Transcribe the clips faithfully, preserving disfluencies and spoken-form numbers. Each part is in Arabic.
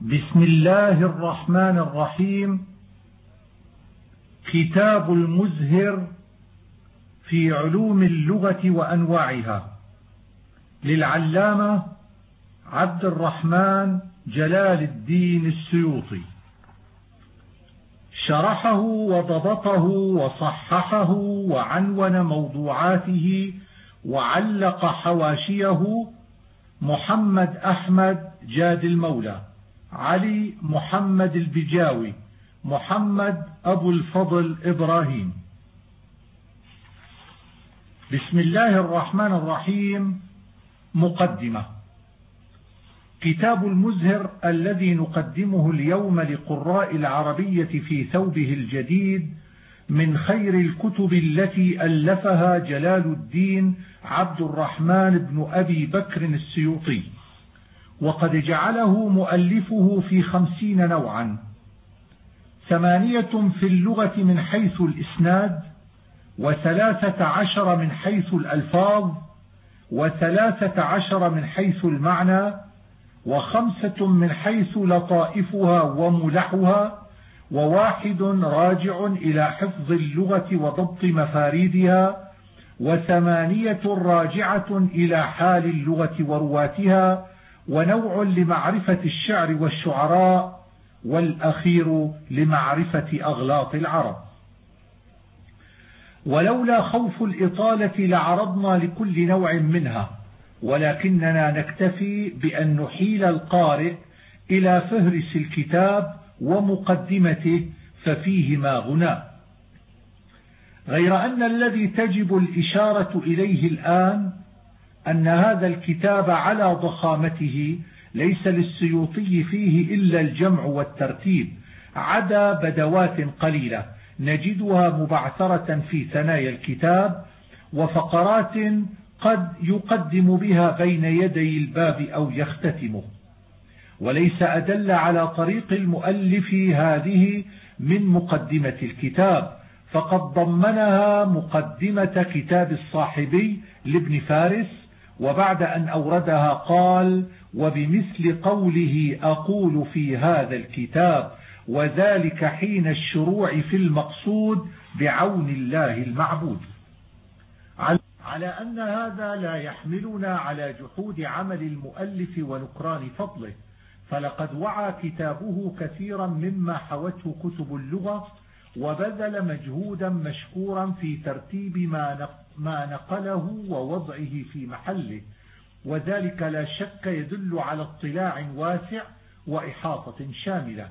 بسم الله الرحمن الرحيم. كتاب المزهر في علوم اللغة وأنواعها للعلامة عبد الرحمن جلال الدين السيوطي، شرحه وضبطه وصححه وعنون موضوعاته وعلق حواشيه محمد أحمد جاد المولى، علي محمد البجاوي، محمد أبو الفضل إبراهيم. بسم الله الرحمن الرحيم. مقدمة. كتاب المزهر الذي نقدمه اليوم لقراء العربية في ثوبه الجديد من خير الكتب التي ألفها جلال الدين عبد الرحمن بن أبي بكر السيوطي، وقد جعله مؤلفه في خمسين نوعا: ثمانية في اللغة من حيث الإسناد، وثلاثة عشر من حيث الألفاظ، وثلاثة عشر من حيث المعنى، وخمسة من حيث لطائفها وملحها، وواحد راجع إلى حفظ اللغة وضبط مفاردها، وثمانية راجعة إلى حال اللغة ورواتها، ونوع لمعرفة الشعر والشعراء، والأخير لمعرفة أغلاط العرب. ولولا خوف الإطالة لعرضنا لكل نوع منها، ولكننا نكتفي بأن نحيل القارئ إلى فهرس الكتاب ومقدمته، ففيهما غناء. غير أن الذي تجب الإشارة إليه الآن أن هذا الكتاب على ضخامته ليس للسيوطي فيه إلا الجمع والترتيب، عدا بدوات قليلة نجدها مبعثرة في ثنايا الكتاب، وفقرات قد يقدم بها بين يدي الباب أو يختتمه. وليس أدل على طريق المؤلف هذه من مقدمة الكتاب، فقد ضمنها مقدمة كتاب الصاحبي لابن فارس، وبعد أن أوردها قال: وبمثل قوله أقول في هذا الكتاب، وذلك حين الشروع في المقصود بعون الله المعبود. على أن هذا لا يحملنا على جحود عمل المؤلف ونكران فضله، فلقد وعى كتابه كثيرا مما حوته كتب اللغة، وبذل مجهودا مشكورا في ترتيب ما نقله ووضعه في محله، وذلك لا شك يدل على اطلاع واسع وإحاطة شاملة.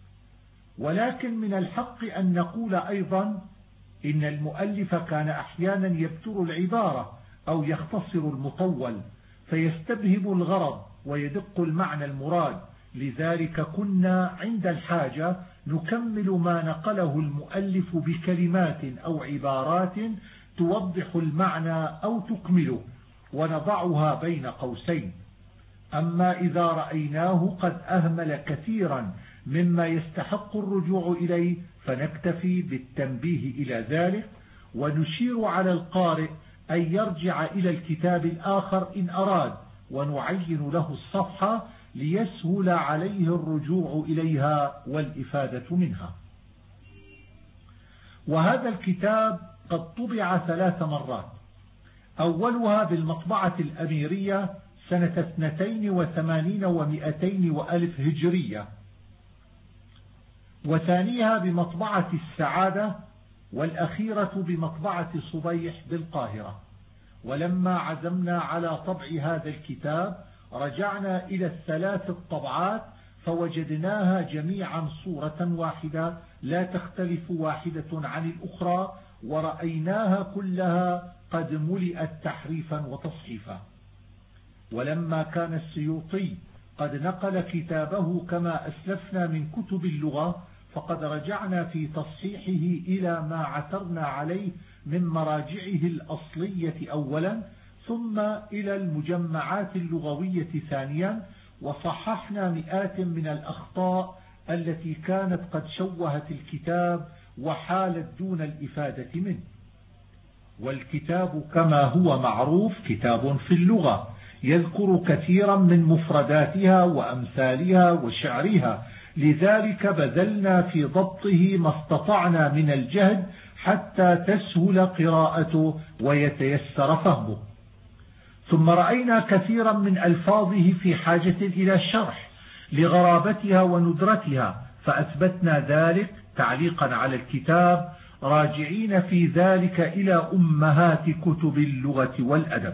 ولكن من الحق أن نقول أيضا إن المؤلف كان أحيانا يبتر العبارة أو يختصر المطول، فيستبهب الغرض ويدق المعنى المراد، لذلك كنا عند الحاجة نكمل ما نقله المؤلف بكلمات أو عبارات توضح المعنى أو تكمله، ونضعها بين قوسين. أما إذا رأيناه قد أهمل كثيرا مما يستحق الرجوع إليه، فنكتفي بالتنبيه إلى ذلك، ونشير على القارئ أن يرجع إلى الكتاب الآخر إن أراد، ونعين له الصفحة ليسهل عليه الرجوع إليها والإفادة منها. وهذا الكتاب قد طبع ثلاث مرات، أولها بالمطبعة الأميرية سنة اثنتين وثمانين ومئتين وألف هجرية، وثانيها بمطبعة السعادة، والأخيرة بمطبعة صبيح بالقاهرة. ولما عزمنا على طبع هذا الكتاب رجعنا إلى الثلاث الطبعات، فوجدناها جميعا صورة واحدة لا تختلف واحدة عن الأخرى، ورأيناها كلها قد ملئت تحريفا وتصحيفا. ولما كان السيوطي قد نقل كتابه كما أسلفنا من كتب اللغة، فقد رجعنا في تصحيحه إلى ما عثرنا عليه من مراجعه الأصلية أولا، ثم إلى المجمعات اللغوية ثانيا، وصححنا مئات من الأخطاء التي كانت قد شوهت الكتاب وحالت دون الإفادة منه. والكتاب كما هو معروف كتاب في اللغة، يذكر كثيرا من مفرداتها وأمثالها وشعرها، لذلك بذلنا في ضبطه ما استطعنا من الجهد حتى تسهل قراءته ويتيسر فهمه. ثم رأينا كثيرا من ألفاظه في حاجة إلى شرح لغرابتها وندرتها، فأثبتنا ذلك تعليقا على الكتاب، راجعين في ذلك إلى أمهات كتب اللغة والأدب.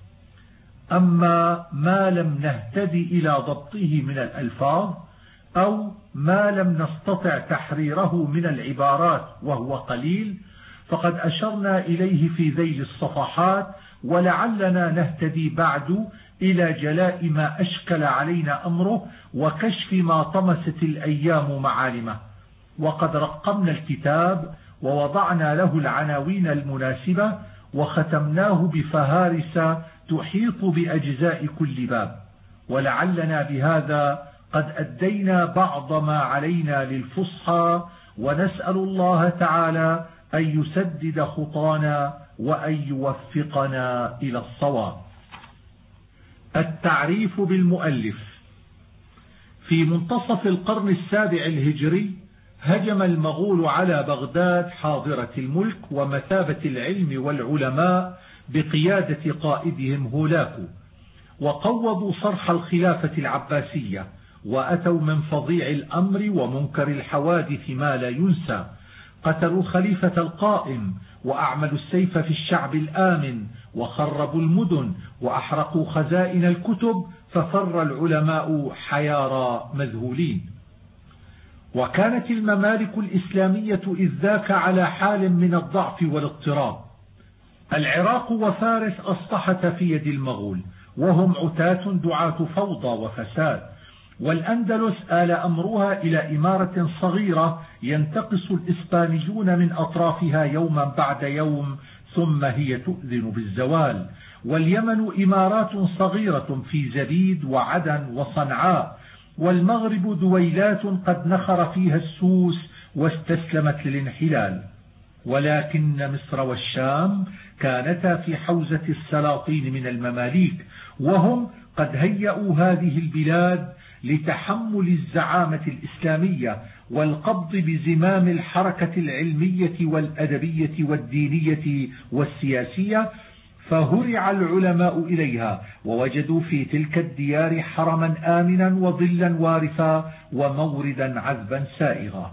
أما ما لم نهتدي إلى ضبطه من الألفاظ أو ما لم نستطع تحريره من العبارات وهو قليل، فقد أشرنا إليه في ذيل الصفحات، ولعلنا نهتدي بعد إلى جلاء ما أشكل علينا أمره وكشف ما طمست الأيام معالمه. وقد رقمنا الكتاب ووضعنا له العناوين المناسبة وختمناه بفهارس تحيط بأجزاء كل باب، ولعلنا بهذا قد أدينا بعض ما علينا للفصحى، ونسأل الله تعالى أن يسدد خطانا وأن يوفقنا إلى الصواب. التعريف بالمؤلف. في منتصف القرن السابع الهجري هجم المغول على بغداد حاضرة الملك ومثابة العلم والعلماء بقيادة قائدهم هولاكو، وقوضوا صرح الخلافة العباسية، وأتوا من فظيع الأمر ومنكر الحوادث ما لا ينسى. قتلوا الخليفة القائم، وأعملوا السيف في الشعب الآمن، وخربوا المدن، وأحرقوا خزائن الكتب، ففر العلماء حيارى مذهولين. وكانت الممالك الإسلامية إذ ذاك على حال من الضعف والاضطراب. العراق وفارس أصبحت في يد المغول، وهم عتاة دعاة فوضى وفساد، والأندلس آل أمرها إلى إمارة صغيرة ينتقص الإسبانيون من أطرافها يوما بعد يوم، ثم هي تؤذن بالزوال. واليمن إمارات صغيرة في زبيد وعدن وصنعاء، والمغرب دويلات قد نخر فيها السوس واستسلمت للانحلال. ولكن مصر والشام كانتا في حوزة السلاطين من المماليك، وهم قد هيئوا هذه البلاد لتحمل الزعامة الإسلامية والقبض بزمام الحركة العلمية والأدبية والدينية والسياسية، فهرع العلماء إليها، ووجدوا في تلك الديار حرما آمنا وظلا وارفا وموردا عذبا سائغا.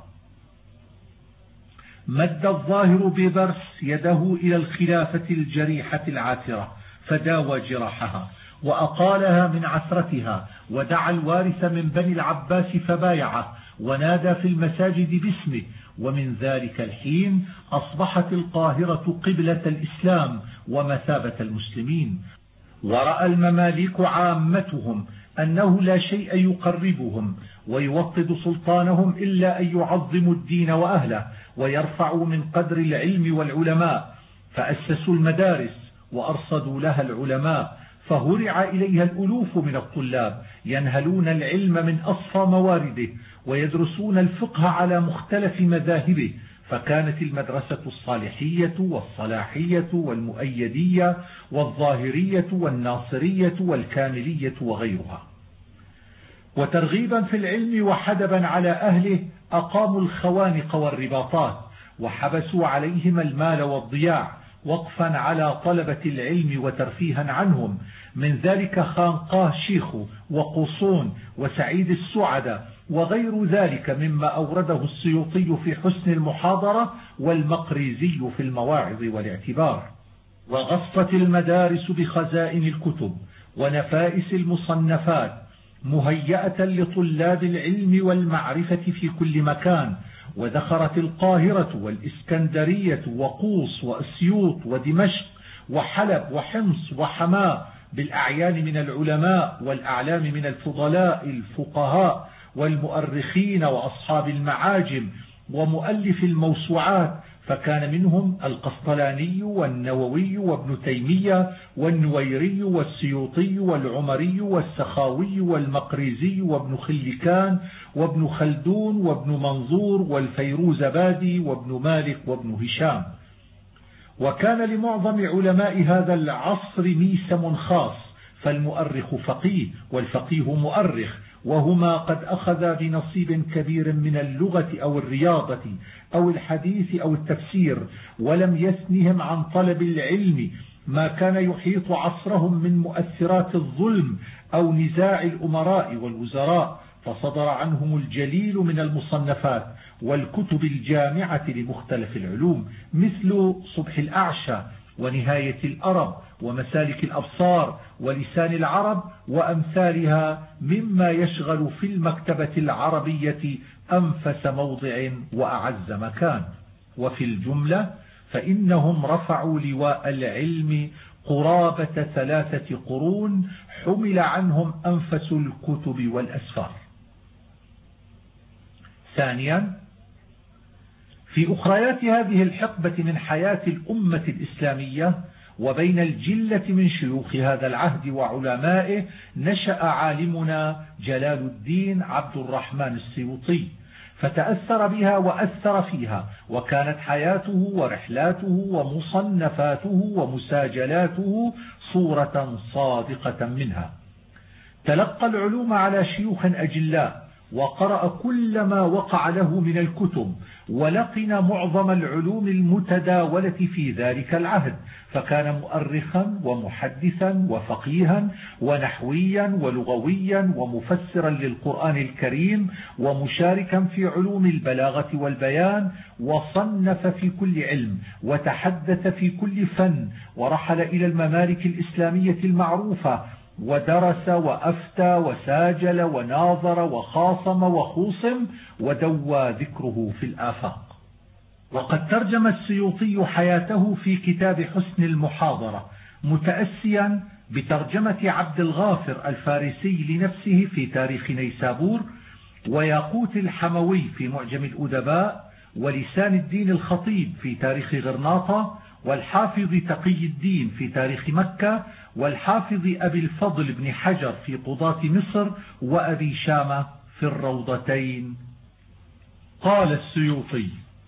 مد الظاهر ببرس يده إلى الخلافة الجريحة العاثرة، فداوى جراحها وأقالها من عثرتها، ودعا الوارث من بني العباس فبايعه، ونادى في المساجد باسمه. ومن ذلك الحين أصبحت القاهرة قبلة الإسلام ومثابة المسلمين، ورأى المماليك عامتهم أنه لا شيء يقربهم ويوطد سلطانهم إلا أن يعظموا الدين وأهله ويرفعوا من قدر العلم والعلماء، فأسسوا المدارس وأرصدوا لها العلماء، فهرع إليها الألوف من الطلاب ينهلون العلم من أصفى موارده ويدرسون الفقه على مختلف مذاهبه، فكانت المدرسة الصالحية والصلاحية والمؤيدية والظاهرية والناصرية والكاملية وغيرها. وترغيبا في العلم وحدبا على أهله أقاموا الخوانق والرباطات، وحبسوا عليهم المال والضياع وقفا على طلبة العلم وترفيها عنهم، من ذلك خانقاه شيخ وقصون وسعيد السعدة وغير ذلك مما أورده السيوطي في حسن المحاضرة والمقريزي في المواعظ والاعتبار. وغصت المدارس بخزائن الكتب ونفائس المصنفات مهيئة لطلاب العلم والمعرفة في كل مكان، ودخرت القاهرة والإسكندرية وقوص وأسيوط ودمشق وحلب وحمص وحماة بالأعيان من العلماء والأعلام من الفضلاء الفقهاء والمؤرخين وأصحاب المعاجم ومؤلف الموسوعات، فكان منهم القسطلاني والنووي وابن تيمية والنويري والسيوطي والعمري والسخاوي والمقريزي وابن خلكان وابن خلدون وابن منظور والفيروزبادي وابن مالك وابن هشام. وكان لمعظم علماء هذا العصر ميسم خاص، فالمؤرخ فقيه والفقيه مؤرخ، وهما قد أخذا بنصيب كبير من اللغة أو الرياضة أو الحديث أو التفسير، ولم يثنهم عن طلب العلم ما كان يحيط عصرهم من مؤثرات الظلم أو نزاع الأمراء والوزراء، فصدر عنهم الجليل من المصنفات والكتب الجامعة لمختلف العلوم، مثل صبح الأعشى ونهاية الأرب ومسالك الأبصار ولسان العرب وأمثالها، مما يشغل في المكتبة العربية أنفس موضع وأعز مكان. وفي الجملة فإنهم رفعوا لواء العلم قرابة ثلاثة قرون حمل عنهم أنفس الكتب والأسفار. ثانيا، في أخريات هذه الحقبة من حياة الأمة الإسلامية وبين الجلة من شيوخ هذا العهد وعلمائه، نشأ عالمنا جلال الدين عبد الرحمن السيوطي، فتأثر بها وأثر فيها، وكانت حياته ورحلاته ومصنفاته ومساجلاته صورة صادقة منها. تلقى العلوم على شيوخ أجلاء، وقرأ كل ما وقع له من الكتب، ولقن معظم العلوم المتداولة في ذلك العهد، فكان مؤرخا ومحدثا وفقيها ونحويا ولغويا ومفسرا للقرآن الكريم، ومشاركا في علوم البلاغة والبيان، وصنف في كل علم وتحدث في كل فن، ورحل إلى الممالك الإسلامية المعروفة، ودرس وأفتى وساجل وناظر وخاصم وخوصم، ودوى ذكره في الآفاق. وقد ترجم السيوطي حياته في كتاب حسن المحاضرة، متأسيا بترجمة عبد الغافر الفارسي لنفسه في تاريخ نيسابور، وياقوت الحموي في معجم الأدباء، ولسان الدين الخطيب في تاريخ غرناطة، والحافظ تقي الدين في تاريخ مكة، والحافظ أبي الفضل بن حجر في قضاة مصر، وأبي شامة في الروضتين. قال السيوطي: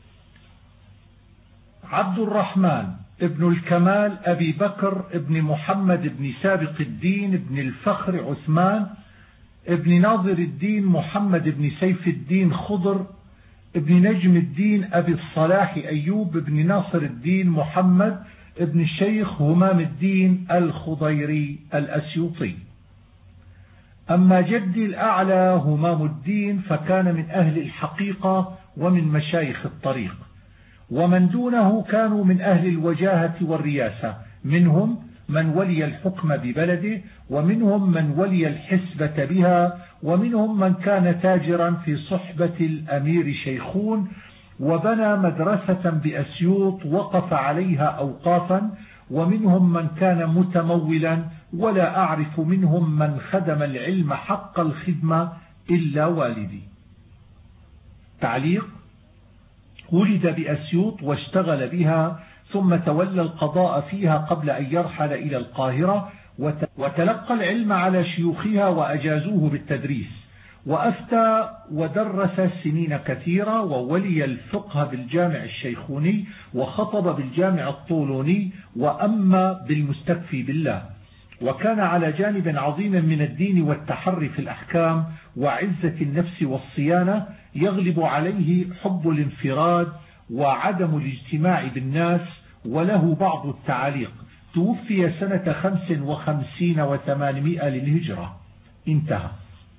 عبد الرحمن ابن الكمال أبي بكر ابن محمد ابن سابق الدين ابن الفخر عثمان ابن ناظر الدين محمد ابن سيف الدين خضر ابن نجم الدين أبي الصلاح أيوب ابن ناصر الدين محمد ابن الشيخ همام الدين الخضيري الأسيوطي. أما جدي الأعلى همام الدين فكان من أهل الحقيقة ومن مشايخ الطريق، ومن دونه كانوا من أهل الوجاهة والرياسة، منهم من ولي الحكم ببلده، ومنهم من ولي الحسبة بها، ومنهم من كان تاجرا في صحبة الأمير شيخون، وبنى مدرسة بأسيوط وقف عليها أوقافا، ومنهم من كان متمولا، ولا أعرف منهم من خدم العلم حق الخدمة إلا والدي. تعليق: ولد بأسيوط واشتغل بها، ثم تولى القضاء فيها قبل أن يرحل إلى القاهرة، وتلقى العلم على شيوخها وأجازوه بالتدريس، وأفتى ودرس سنين كثيرة، وولي الفقه بالجامع الشيخوني، وخطب بالجامع الطولوني، وأما بالمستكفي بالله، وكان على جانب عظيم من الدين والتحري في الأحكام وعزة النفس والصيانة، يغلب عليه حب الانفراد وعدم الاجتماع بالناس، وله بعض التعاليق. توفي سنة خمس وخمسين وثمانمائة للهجرة. انتهى.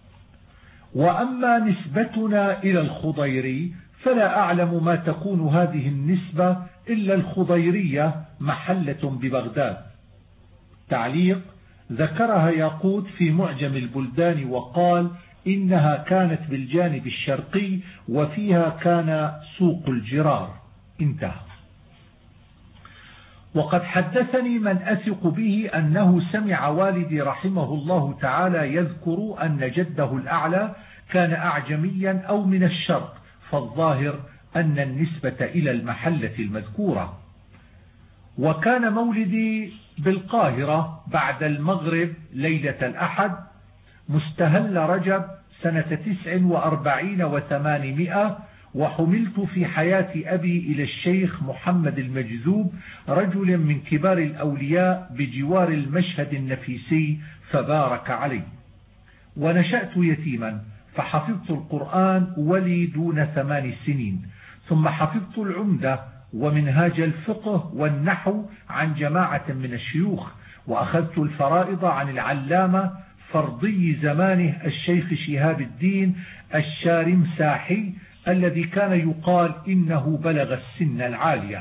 وأما نسبتنا إلى الخضيري فلا أعلم ما تكون هذه النسبة إلا الخضيرية محلة ببغداد. تعليق: ذكرها ياقوت في معجم البلدان، وقال إنها كانت بالجانب الشرقي، وفيها كان سوق الجرار. انتهى. وقد حدثني من أثق به أنه سمع والدي رحمه الله تعالى يذكر أن جده الأعلى كان أعجميا أو من الشرق، فالظاهر أن النسبة إلى المحلة المذكورة. وكان مولدي بالقاهرة بعد المغرب ليلة الأحد مستهل رجب سنة تسع وأربعين وثمانمائة، وحملت في حياة أبي إلى الشيخ محمد المجذوب رجل من كبار الأولياء بجوار المشهد النفيسي فبارك علي. ونشأت يتيما فحفظت القرآن ولي دون ثمان سنين، ثم حفظت العمدة ومنهاج الفقه والنحو عن جماعة من الشيوخ، وأخذت الفرائض عن العلامة فرضي زمانه الشيخ شهاب الدين الشارمساحي الذي كان يقال إنه بلغ السن العالية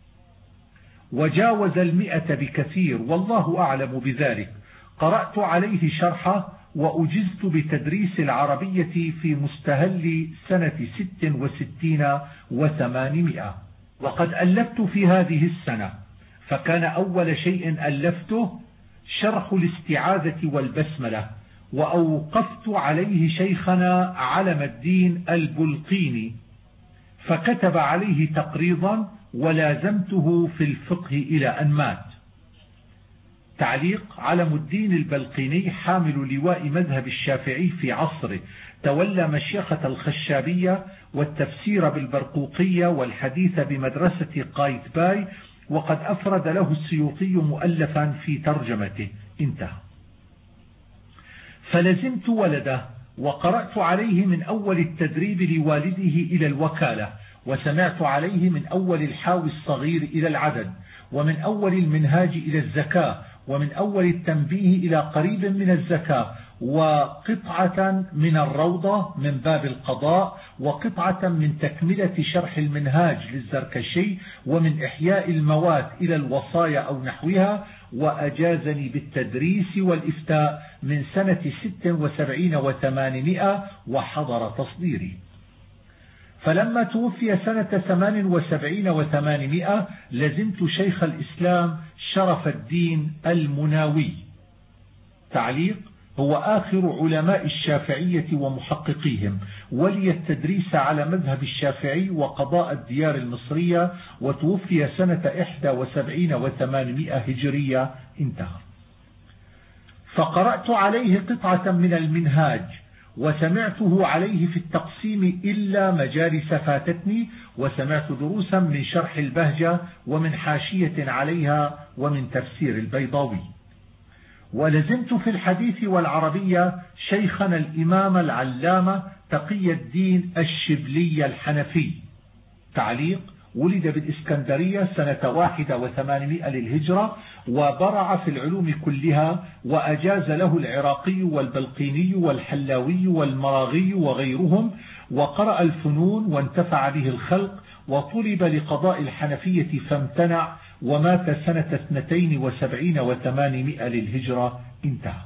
وجاوز المئة بكثير، والله أعلم بذلك. قرأت عليه شرحه وأجزت بتدريس العربية في مستهل سنة ست وستين وثمانمائة، وقد ألفت في هذه السنة، فكان أول شيء ألفته شرح الاستعاذة والبسملة، وأوقفت عليه شيخنا علم الدين البلقيني فكتب عليه تقريضا ولازمته في الفقه إلى أن مات. تعليق: علم الدين البلقيني حامل لواء مذهب الشافعي في عصره، تولى مشيخة الخشابية والتفسير بالبرقوقية والحديث بمدرسة قايتباي، وقد أفرد له السيوطي مؤلفا في ترجمته. انتهى. فلزمت ولده وقرأت عليه من أول التدريب لوالده إلى الوكالة، وسمعت عليه من أول الحاوي الصغير إلى العدد، ومن أول المنهاج إلى الزكاة، ومن أول التنبيه إلى قريب من الزكاة، وقطعة من الروضة من باب القضاء، وقطعة من تكملة شرح المنهاج للزركشي، ومن إحياء الموات إلى الوصايا أو نحوها. وأجازني بالتدريس والإفتاء من سنة ست وسبعين وثمانمائة وحضر تصديري. فلما توفي سنة ثمان وسبعين وثمانمائة لزمت شيخ الإسلام شرف الدين المناوي. تعليق: هو آخر علماء الشافعية ومحققيهم، ولي التدريس على مذهب الشافعي وقضاء الديار المصرية، وتوفي سنة إحدى وسبعين وثمانمائة هجرية. انتهى. فقرأت عليه قطعة من المنهاج، وسمعته عليه في التقسيم إلا مجالس فاتتني، وسمعت دروسا من شرح البهجة ومن حاشية عليها ومن تفسير البيضاوي. ولزمت في الحديث والعربية شيخنا الإمام العلامة تقي الدين الشبلي الحنفي. تعليق: ولد بالإسكندرية سنة واحدة وثمانمائة للهجرة، وبرع في العلوم كلها، وأجاز له العراقي والبلقيني والحلاوي والمراغي وغيرهم، وقرأ الفنون وانتفع به الخلق، وطلب لقضاء الحنفية فامتنع، ومات سنة اثنتين وسبعين وثمانمائة للهجرة. انتهى.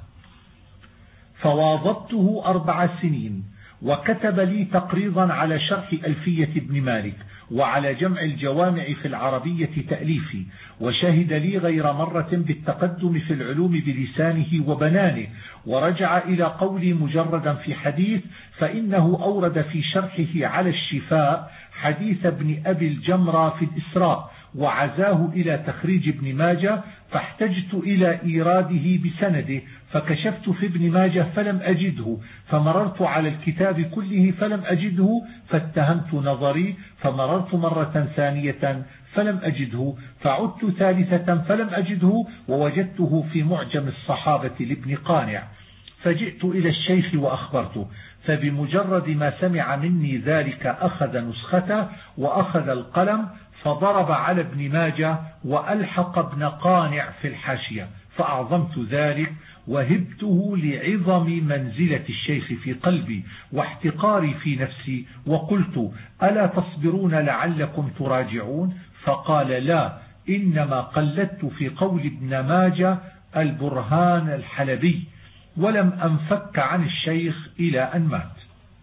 فواظبته أربع سنين، وكتب لي تقريضا على شرح ألفية ابن مالك، وعلى جمع الجوامع في العربية تأليفي، وشهد لي غير مرة بالتقدم في العلوم بلسانه وبنانه، ورجع إلى قولي مجردا في حديث، فإنه أورد في شرحه على الشفاء حديث ابن أبي الجمرة في الإسراء، وعزاه إلى تخريج ابن ماجه، فاحتجت إلى إيراده بسنده، فكشفت في ابن ماجه فلم أجده، فمررت على الكتاب كله فلم أجده، فاتهمت نظري، فمررت مرة ثانية فلم أجده، فعدت ثالثة فلم أجده، ووجدته في معجم الصحابة لابن قانع، فجئت إلى الشيخ وأخبرته، فبمجرد ما سمع مني ذلك أخذ نسخته وأخذ القلم، فضرب على ابن ماجه وألحق ابن قانع في الحاشية، فأعظمت ذلك وهبته لعظم منزلة الشيخ في قلبي واحتقاري في نفسي، وقلت: ألا تصبرون لعلكم تراجعون؟ فقال: لا، إنما قلدت في قول ابن ماجه البرهان الحلبي، ولم أنفك عن الشيخ إلى أن مات.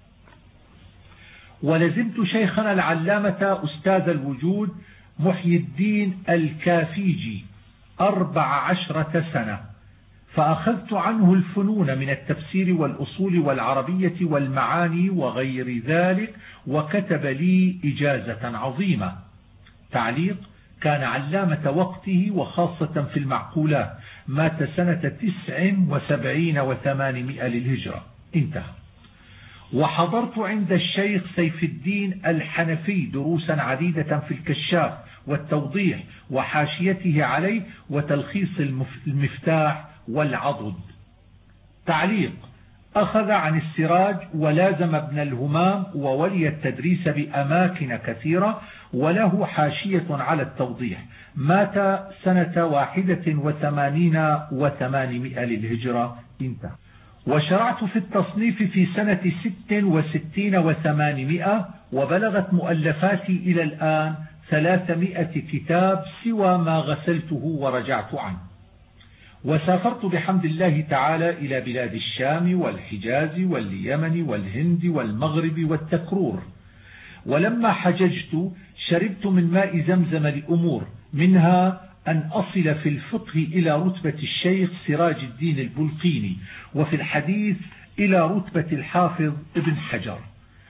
ولزمت شيخنا العلامة أستاذ الوجود محي الدين الكافيجي أربع عشرة سنة، فأخذت عنه الفنون من التفسير والأصول والعربية والمعاني وغير ذلك، وكتب لي إجازة عظيمة. تعليق: كان علامة وقته وخاصة في المعقولات، مات سنة تسع وسبعين وثمانمائة للهجرة. انتهى. وحضرت عند الشيخ سيف الدين الحنفي دروسا عديدة في الكشاف والتوضيح وحاشيته عليه وتلخيص المفتاح والعضد. تعليق: أخذ عن السراج ولازم ابن الهمام وولي التدريس بأماكن كثيرة، وله حاشية على التوضيح. مات سنة واحدة وثمانين وثمانمائة للهجرة. انتهى. وشرعت في التصنيف في سنة ست وستين وثمانمائة، وبلغت مؤلفاتي إلى الآن ثلاثمائة كتاب سوى ما غسلته ورجعت عنه. وسافرت بحمد الله تعالى إلى بلاد الشام والحجاز واليمن والهند والمغرب والتكرور. ولما حججت شربت من ماء زمزم لأمور، منها أن أصل في الفقه إلى رتبة الشيخ سراج الدين البلقيني، وفي الحديث إلى رتبة الحافظ ابن حجر.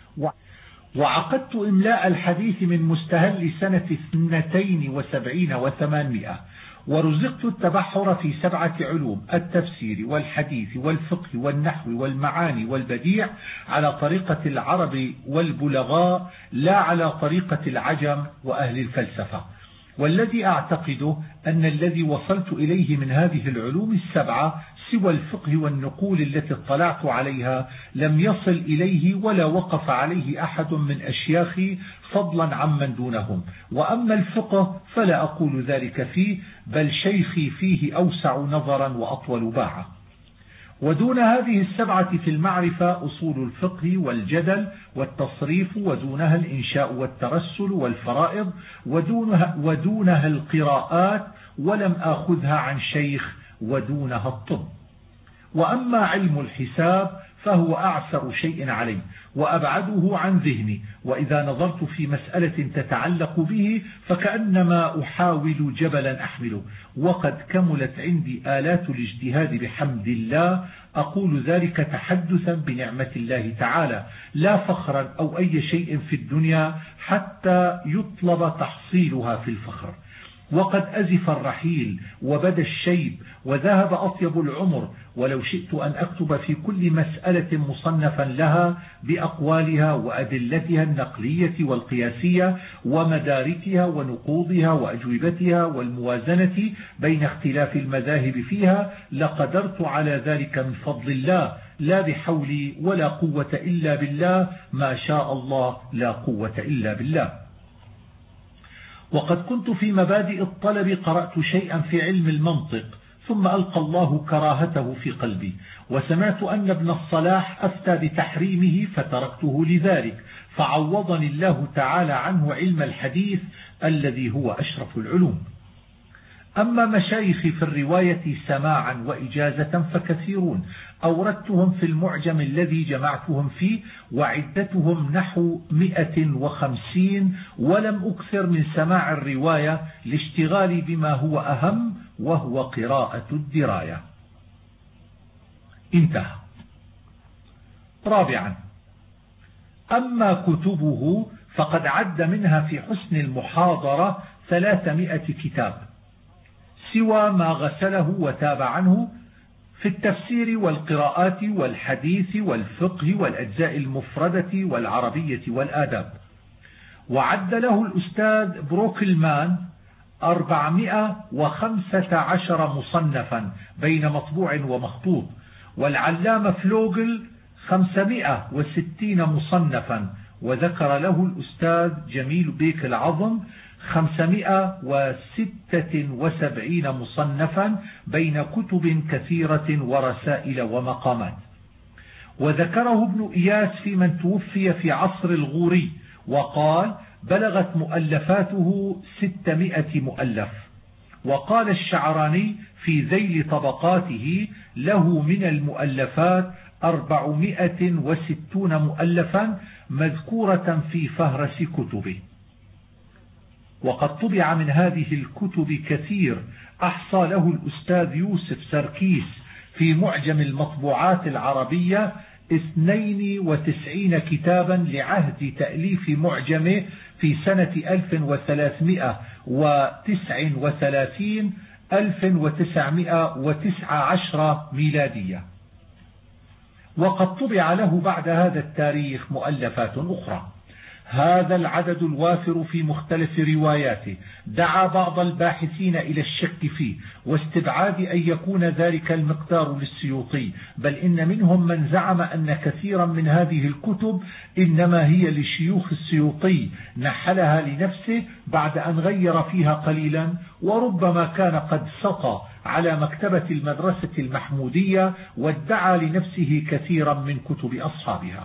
وعقدت إملاء الحديث من مستهل سنة اثنتين وسبعين وثمانمائة، ورزقت التبحر في سبعة علوم: التفسير والحديث والفقه والنحو والمعاني والبديع، على طريقة العرب والبلغاء لا على طريقة العجم وأهل الفلسفة. والذي أعتقده أن الذي وصلت إليه من هذه العلوم السبعة سوى الفقه والنقول التي اطلعت عليها لم يصل إليه ولا وقف عليه أحد من أشياخي فضلا عمن دونهم. وأما الفقه فلا أقول ذلك فيه، بل شيخي فيه أوسع نظرا وأطول باعا. ودون هذه السبعة في المعرفة أصول الفقه والجدل والتصريف، ودونها الإنشاء والترسل والفرائض، ودونها, ودونها القراءات، ولم آخذها عن شيخ، ودونها الطب. وأما علم الحساب فهو أعسر شيء علي وأبعده عن ذهني، وإذا نظرت في مسألة تتعلق به فكأنما أحاول جبلا أحمله، وقد كملت عندي آلات الاجتهاد بحمد الله. أقول ذلك تحدثا بنعمة الله تعالى، لا فخرا أو أي شيء في الدنيا حتى يطلب تحصيلها في الفخر. وقد أزف الرحيل وبدا الشيب وذهب أطيب العمر، ولو شئت أن أكتب في كل مسألة مصنفا لها بأقوالها وأدلتها النقلية والقياسية ومداركها ونقوضها وأجوبتها والموازنة بين اختلاف المذاهب فيها لقدرت على ذلك من فضل الله، لا بحولي ولا قوة إلا بالله، ما شاء الله لا قوة إلا بالله. وقد كنت في مبادئ الطلب قرأت شيئا في علم المنطق، ثم ألقى الله كراهته في قلبي، وسمعت أن ابن الصلاح أفتى بتحريمه فتركته لذلك، فعوضني الله تعالى عنه علم الحديث الذي هو أشرف العلوم. أما مشايخي في الرواية سماعا وإجازة فكثيرون، أوردتهم في المعجم الذي جمعتهم فيه، وعدتهم نحو مئة وخمسين، ولم أكثر من سماع الرواية لاشتغالي بما هو أهم، وهو قراءة الدراية. انتهى. رابعا: أما كتبه فقد عد منها في حسن المحاضرة ثلاثمائة كتاب سوى ما غسله وتاب عنه في التفسير والقراءات والحديث والفقه والأجزاء المفردة والعربية والآداب. وعد له الأستاذ بروكلمان أربعمائة وخمسة عشر مصنفا بين مطبوع ومخطوط، والعلامة فلوغل خمسمائة وستين مصنفا، وذكر له الأستاذ جميل بيك العظم خمسمائة وستة وسبعين مصنفا بين كتب كثيرة ورسائل ومقامات. وذكره ابن إياس في من توفي في عصر الغوري، وقال بلغت مؤلفاته ستمائة مؤلف. وقال الشعراني في ذيل طبقاته له من المؤلفات أربعمائة وستون مؤلفا مذكورة في فهرس كتبه. وقد طبع من هذه الكتب كثير، أحصى له الأستاذ يوسف سركيس في معجم المطبوعات العربية اثنين وتسعين كتابا لعهد تأليف معجمه في سنة ألف وثلاثمائة وتسعة وثلاثين ألف وتسعمائة وتسعة عشر ميلادية. وقد طبع له بعد هذا التاريخ مؤلفات أخرى. هذا العدد الوافر في مختلف رواياته دعا بعض الباحثين إلى الشك فيه واستبعاد أن يكون ذلك المقدار للسيوطي، بل إن منهم من زعم أن كثيرا من هذه الكتب إنما هي لشيوخ السيوطي نحلها لنفسه بعد أن غير فيها قليلا، وربما كان قد سطى على مكتبة المدرسة المحمودية وادعى لنفسه كثيرا من كتب أصحابها.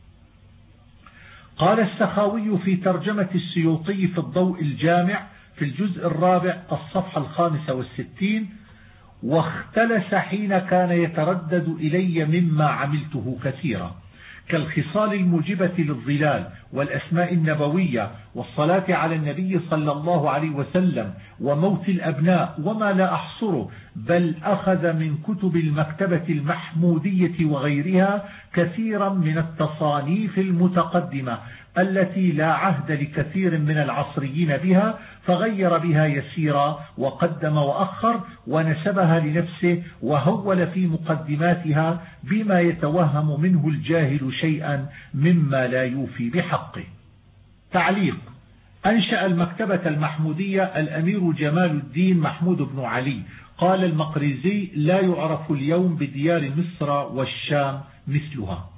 قال السخاوي في ترجمة السيوطي في الضوء الجامع في الجزء الرابع الصفحة الخامسة والستين: واختلس حين كان يتردد إلي مما عملته كثيرا، كالخصال الموجبة للظلال والأسماء النبوية والصلاة على النبي صلى الله عليه وسلم وموت الأبناء وما لا أحصره، بل أخذ من كتب المكتبة المحمودية وغيرها كثيرا من التصانيف المتقدمة التي لا عهد لكثير من العصريين بها، فغير بها يسيرا وقدم وأخر ونسبها لنفسه وهول في مقدماتها بما يتوهم منه الجاهل شيئا مما لا يوفي بحقه. تعليق: أنشأ المكتبة المحمودية الأمير جمال الدين محمود بن علي. قال المقريزي: لا يعرف اليوم بديار مصر والشام مثلها.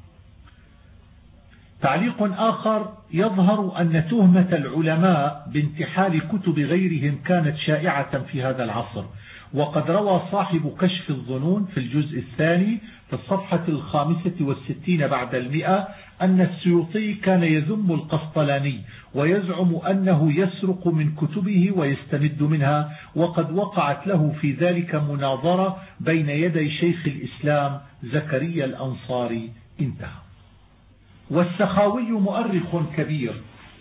تعليق آخر: يظهر أن تهمة العلماء بانتحال كتب غيرهم كانت شائعة في هذا العصر، وقد روى صاحب كشف الظنون في الجزء الثاني في الصفحة الخامسة والستين بعد المئة أن السيوطي كان يذم القسطلاني ويزعم أنه يسرق من كتبه ويستمد منها، وقد وقعت له في ذلك مناظرة بين يدي شيخ الإسلام زكريا الأنصاري. انتهى. والسخاوي مؤرخ كبير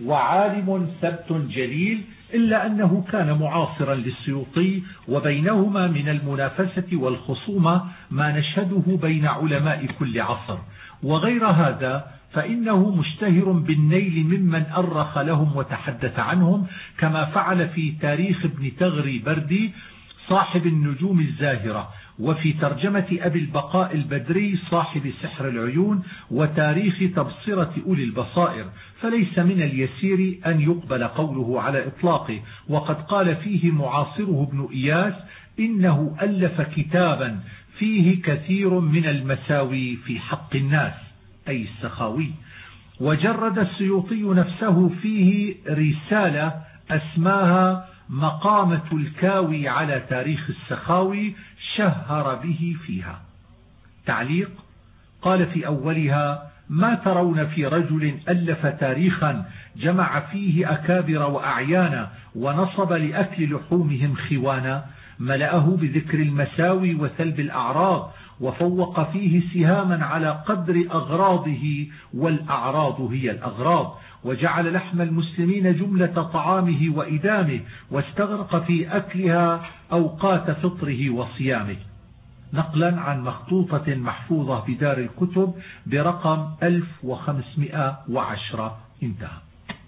وعالم ثبت جليل، إلا أنه كان معاصرا للسيوطي، وبينهما من المنافسة والخصومة ما نشهده بين علماء كل عصر. وغير هذا فإنه مشتهر بالنيل ممن أرخ لهم وتحدث عنهم، كما فعل في تاريخ ابن تغري بردي صاحب النجوم الزاهرة، وفي ترجمة أبي البقاء البدري صاحب سحر العيون، وتاريخ تبصرة أولي البصائر، فليس من اليسير أن يقبل قوله على إطلاقه. وقد قال فيه معاصره ابن إياس: إنه ألف كتابا فيه كثير من المساوي في حق الناس، أي السخاوي. وجرد السيوطي نفسه فيه رسالة أسماها مقامة الكاوي على تاريخ السخاوي، شهر به فيها. تعليق: قال في أولها: ما ترون في رجل ألف تاريخا جمع فيه أكابر وأعيانا ونصب لأكل لحومهم خوانا، ملأه بذكر المساوي وسلب الأعراض، وفوق فيه سهاما على قدر أغراضه، والأعراض هي الأغراض، وجعل لحم المسلمين جملة طعامه وإدامه، واستغرق في أكلها أوقات فطره وصيامه. نقلا عن مخطوطة محفوظة بدار الكتب برقم ألف وخمسمائة وعشرة. انتهى.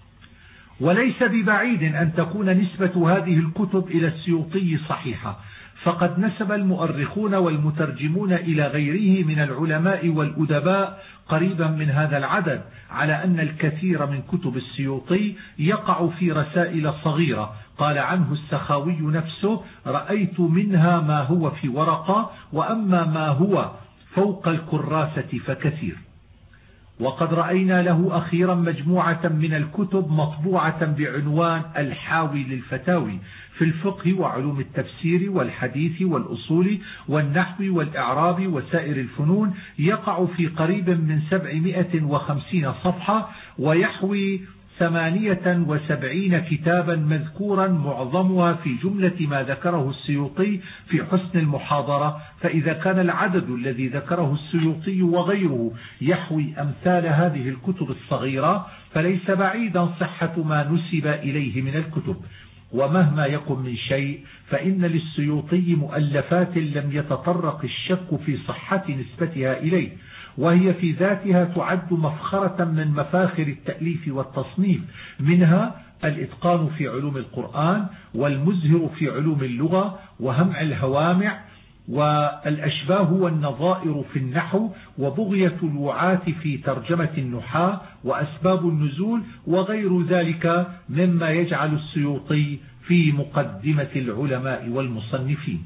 وليس ببعيد أن تكون نسبة هذه الكتب إلى السيوطي صحيحة، فقد نسب المؤرخون والمترجمون إلى غيره من العلماء والأدباء قريبا من هذا العدد، على أن الكثير من كتب السيوطي يقع في رسائل صغيرة. قال عنه السخاوي نفسه: رأيت منها ما هو في ورقة، وأما ما هو فوق الكراسة فكثير. وقد رأينا له أخيرا مجموعة من الكتب مطبوعة بعنوان الحاوي للفتاوي في الفقه وعلوم التفسير والحديث والأصول والنحو والإعراب وسائر الفنون، يقع في قريب من سبعمائة وخمسين صفحة، ويحوي ثمانية وسبعين كتابا مذكورا، معظمها في جملة ما ذكره السيوطي في حسن المحاضرة. فإذا كان العدد الذي ذكره السيوطي وغيره يحوي أمثال هذه الكتب الصغيرة، فليس بعيدا صحة ما نسب إليه من الكتب. ومهما يكن من شيء فإن للسيوطي مؤلفات لم يتطرق الشك في صحة نسبتها إليه، وهي في ذاتها تعد مفخرة من مفاخر التأليف والتصنيف، منها الإتقان في علوم القرآن، والمزهر في علوم اللغة، وهمع الهوامع، والأشباه والنظائر في النحو، وبغية الوعاة في ترجمة النحاة، وأسباب النزول، وغير ذلك مما يجعل السيوطي في مقدمة العلماء والمصنفين.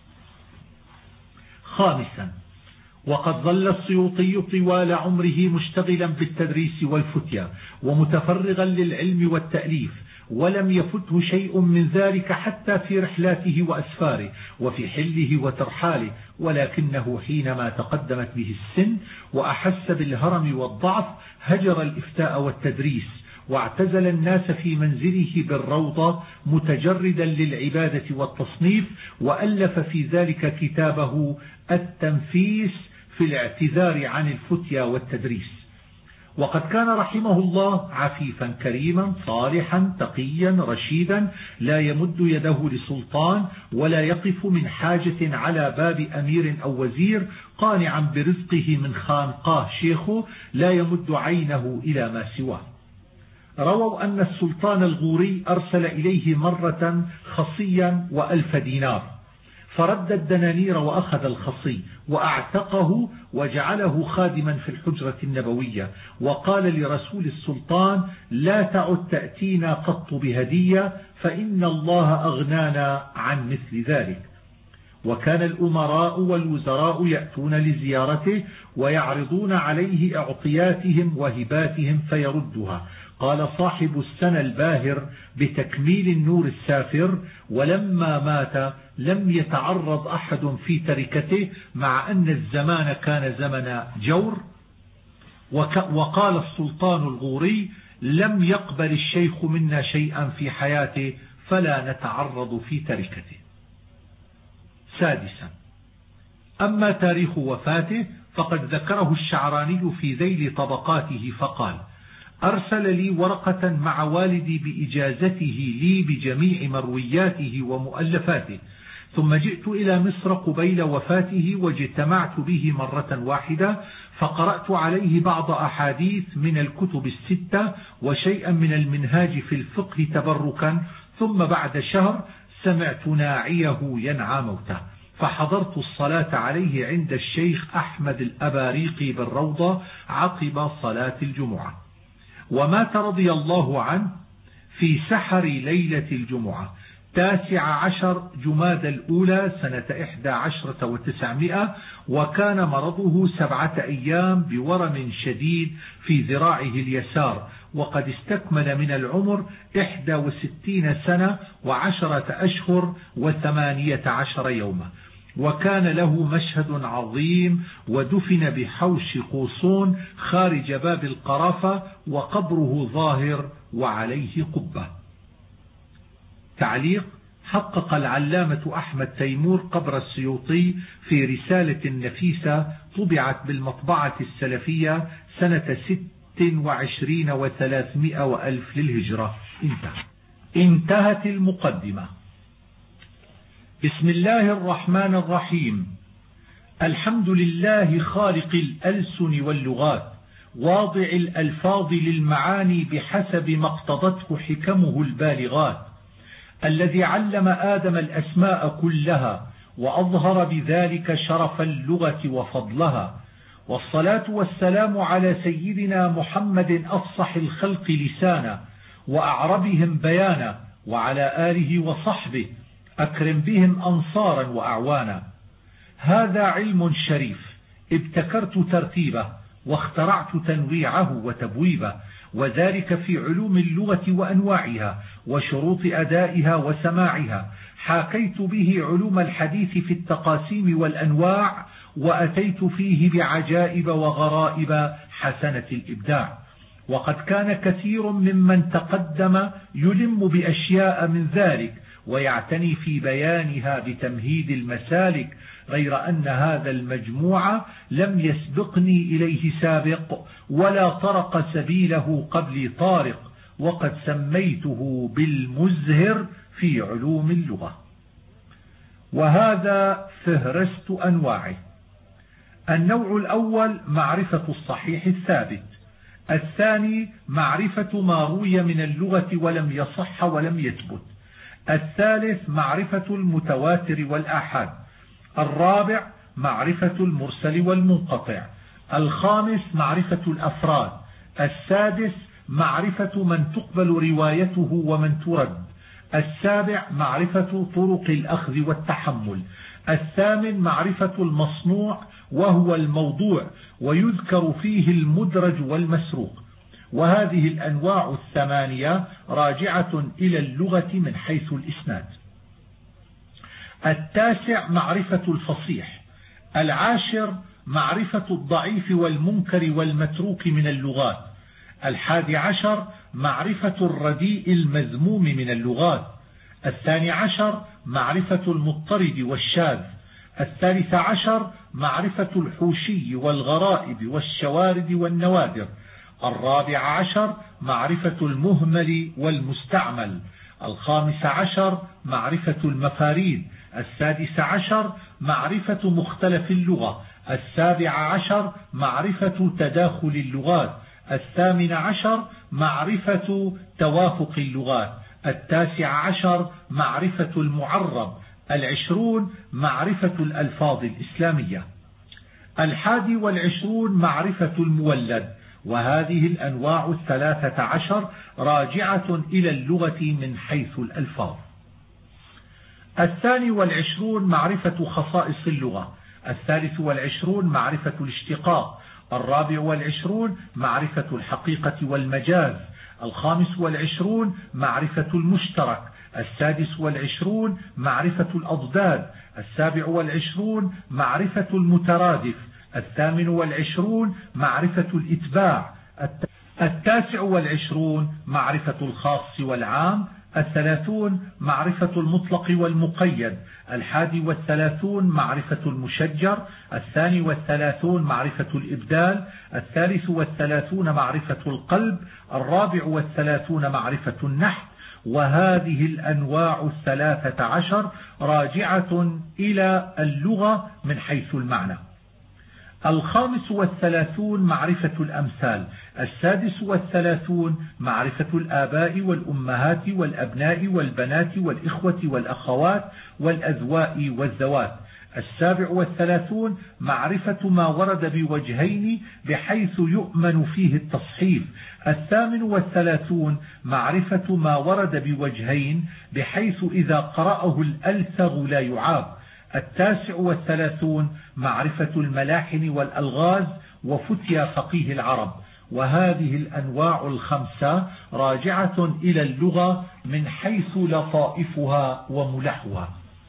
خامسا، وقد ظل السيوطي طوال عمره مشتغلا بالتدريس والفتيا ومتفرغا للعلم والتأليف، ولم يفته شيء من ذلك حتى في رحلاته وأسفاره وفي حله وترحاله، ولكنه حينما تقدمت به السن وأحس بالهرم والضعف هجر الإفتاء والتدريس، واعتزل الناس في منزله بالروضة متجردا للعبادة والتصنيف، وألف في ذلك كتابه التنفيس في الاعتذار عن الفتيا والتدريس. وقد كان رحمه الله عفيفا كريما صالحا تقيا رشيدا، لا يمد يده لسلطان ولا يقف من حاجة على باب أمير أو وزير، قانعا برزقه من خانقاه شيخه لا يمد عينه إلى ما سواه. رووا أن السلطان الغوري أرسل إليه مرة خصيا وألف دينار، فرد الدنانير وأخذ الخصي وأعتقه وجعله خادما في الحجرة النبوية، وقال لرسول السلطان: لا تعد تأتينا قط بهدية، فإن الله أغنانا عن مثل ذلك. وكان الأمراء والوزراء يأتون لزيارته ويعرضون عليه أعطياتهم وهباتهم فيردها. قال صاحب السنة الباهر بتكميل النور السافر: ولما مات لم يتعرض أحد في تركته، مع أن الزمان كان زمن جور. وقال السلطان الغوري: لم يقبل الشيخ منا شيئا في حياته فلا نتعرض في تركته. سادسا، أما تاريخ وفاته فقد ذكره الشعراني في ذيل طبقاته فقال: أرسل لي ورقة مع والدي بإجازته لي بجميع مروياته ومؤلفاته، ثم جئت إلى مصر قبيل وفاته واجتمعت به مرة واحدة، فقرأت عليه بعض أحاديث من الكتب الستة وشيئا من المنهاج في الفقه تبركا، ثم بعد شهر سمعت ناعيه ينعى موته، فحضرت الصلاة عليه عند الشيخ أحمد الأباريقي بالروضة عقب صلاة الجمعة، ومات رضي الله عنه في سحر ليلة الجمعة تاسع عشر جماد الأولى سنة إحدى عشرة وتسعمائة، وكان مرضه سبعة أيام بورم شديد في ذراعه اليسار، وقد استكمل من العمر إحدى وستين سنة وعشرة أشهر وثمانية عشر يوما. وكان له مشهد عظيم ودفن بحوش قوصون خارج باب القرافة، وقبره ظاهر وعليه قبة. تعليق: حقق العلامة أحمد تيمور قبر السيوطي في رسالة نفيسة طبعت بالمطبعة السلفية سنة ست وعشرين وثلاثمائة وألف للهجرة. انتهى. انتهت المقدمة. بسم الله الرحمن الرحيم. الحمد لله خالق الألسن واللغات، واضع الألفاظ للمعاني بحسب ما اقتضته حكمه البالغات، الذي علم آدم الأسماء كلها وأظهر بذلك شرف اللغة وفضلها، والصلاة والسلام على سيدنا محمد أفصح الخلق لسانا وأعربهم بيانا، وعلى آله وصحبه أكرم بهم أنصارا وأعوانا. هذا علم شريف ابتكرت ترتيبه واخترعت تنويعه وتبويبه، وذلك في علوم اللغة وأنواعها وشروط أدائها وسماعها. حاكيت به علوم الحديث في التقاسيم والأنواع، وأتيت فيه بعجائب وغرائب حسنة الإبداع. وقد كان كثير ممن تقدم يلم بأشياء من ذلك ويعتني في بيانها بتمهيد المسالك، غير أن هذا المجموع لم يسبقني إليه سابق ولا طرق سبيله قبلي طارق، وقد سميته بالمزهر في علوم اللغة. وهذا فهرست أنواعه. النوع الأول معرفة الصحيح الثابت، الثاني معرفة ما روي من اللغة ولم يصح ولم يثبت، الثالث معرفة المتواتر والآحاد، الرابع معرفة المرسل والمنقطع. الخامس معرفة الأفراد. السادس معرفة من تقبل روايته ومن ترد. السابع معرفة طرق الأخذ والتحمل. الثامن معرفة المصنوع وهو الموضوع، ويذكر فيه المدرج والمسروق. وهذه الأنواع الثمانية راجعة إلى اللغة من حيث الإسناد. التاسع معرفة الفصيح. العاشر معرفة الضعيف والمنكر والمتروك من اللغات. الحادي عشر معرفة الرديء المذموم من اللغات. الثاني عشر معرفة المضطرد والشاذ. الثالث عشر معرفة الحوشي والغرائب والشوارد والنوادر. الرابع عشر معرفة المهمل والمستعمل. الخامس عشر معرفة المفاريد. السادس عشر معرفة مختلف اللغة. السابع عشر معرفة تداخل اللغات. الثامن عشر معرفة توافق اللغات. التاسع عشر معرفة المعرب. العشرون معرفة الألفاظ الإسلامية. الحادي والعشرون معرفة المولد. وهذه الأنواع الثلاثة عشر راجعة إلى اللغة من حيث الألفاظ. الثاني والعشرون معرفة خصائص اللغة. الثالث والعشرون معرفة الاشتقاق. الرابع والعشرون معرفة الحقيقة والمجاز. الخامس والعشرون معرفة المشترك. السادس والعشرون معرفة الأضداد. السابع والعشرون معرفة المترادف. الثامن والعشرون معرفة الإتباع. التاسع والعشرون معرفة الخاص والعام. الثلاثون معرفة المطلق والمقيد. الحادي والثلاثون معرفة المشجر. الثاني والثلاثون معرفة الإبدال. الثالث والثلاثون معرفة القلب. الرابع والثلاثون معرفة النحت. وهذه الأنواع الثلاثة عشر راجعة إلى اللغة من حيث المعنى. الخامس والثلاثون معرفة الأمثال. السادس والثلاثون معرفة الآباء والأمهات والأبناء والبنات والإخوة والأخوات والأذواء والذوات. السابع والثلاثون معرفة ما ورد بوجهين بحيث يؤمن فيه التصحيف. الثامن والثلاثون معرفة ما ورد بوجهين بحيث إذا قرأه الألثغ لا يعاب. التاسع والثلاثون معرفة الملاحن والألغاز وفتيا فقيه العرب. وهذه الأنواع الخمسة راجعة إلى اللغة من حيث لطائفها وملحها.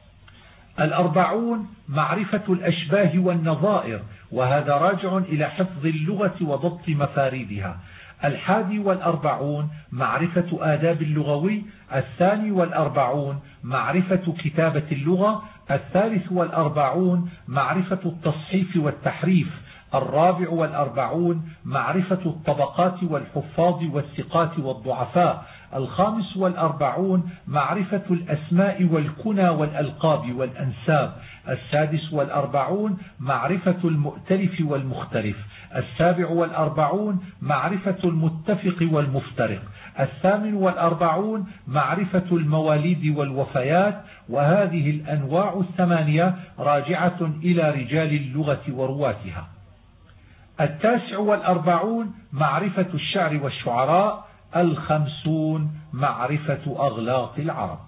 الأربعون معرفة الأشباه والنظائر، وهذا راجع إلى حفظ اللغة وضبط مفاردها. الحادي والأربعون معرفة آداب اللغوي. الثاني والأربعون معرفة كتابة اللغة. الثالث والأربعون معرفة التصحيف والتحريف. الرابع والأربعون معرفة الطبقات والحفاظ والثقات والضعفاء. الخامس والأربعون معرفة الأسماء والكنى والألقاب والأنساب. السادس والأربعون معرفة المؤتلف والمختلف. السابع والأربعون معرفة المتفق والمفترق. الثامن والأربعون معرفة المواليد والوفيات. وهذه الأنواع الثمانية راجعة إلى رجال اللغة ورواتها. التاسع والأربعون معرفة الشعر والشعراء. الخمسون معرفة أغلاط العرب.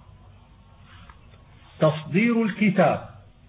تصدير الكتاب.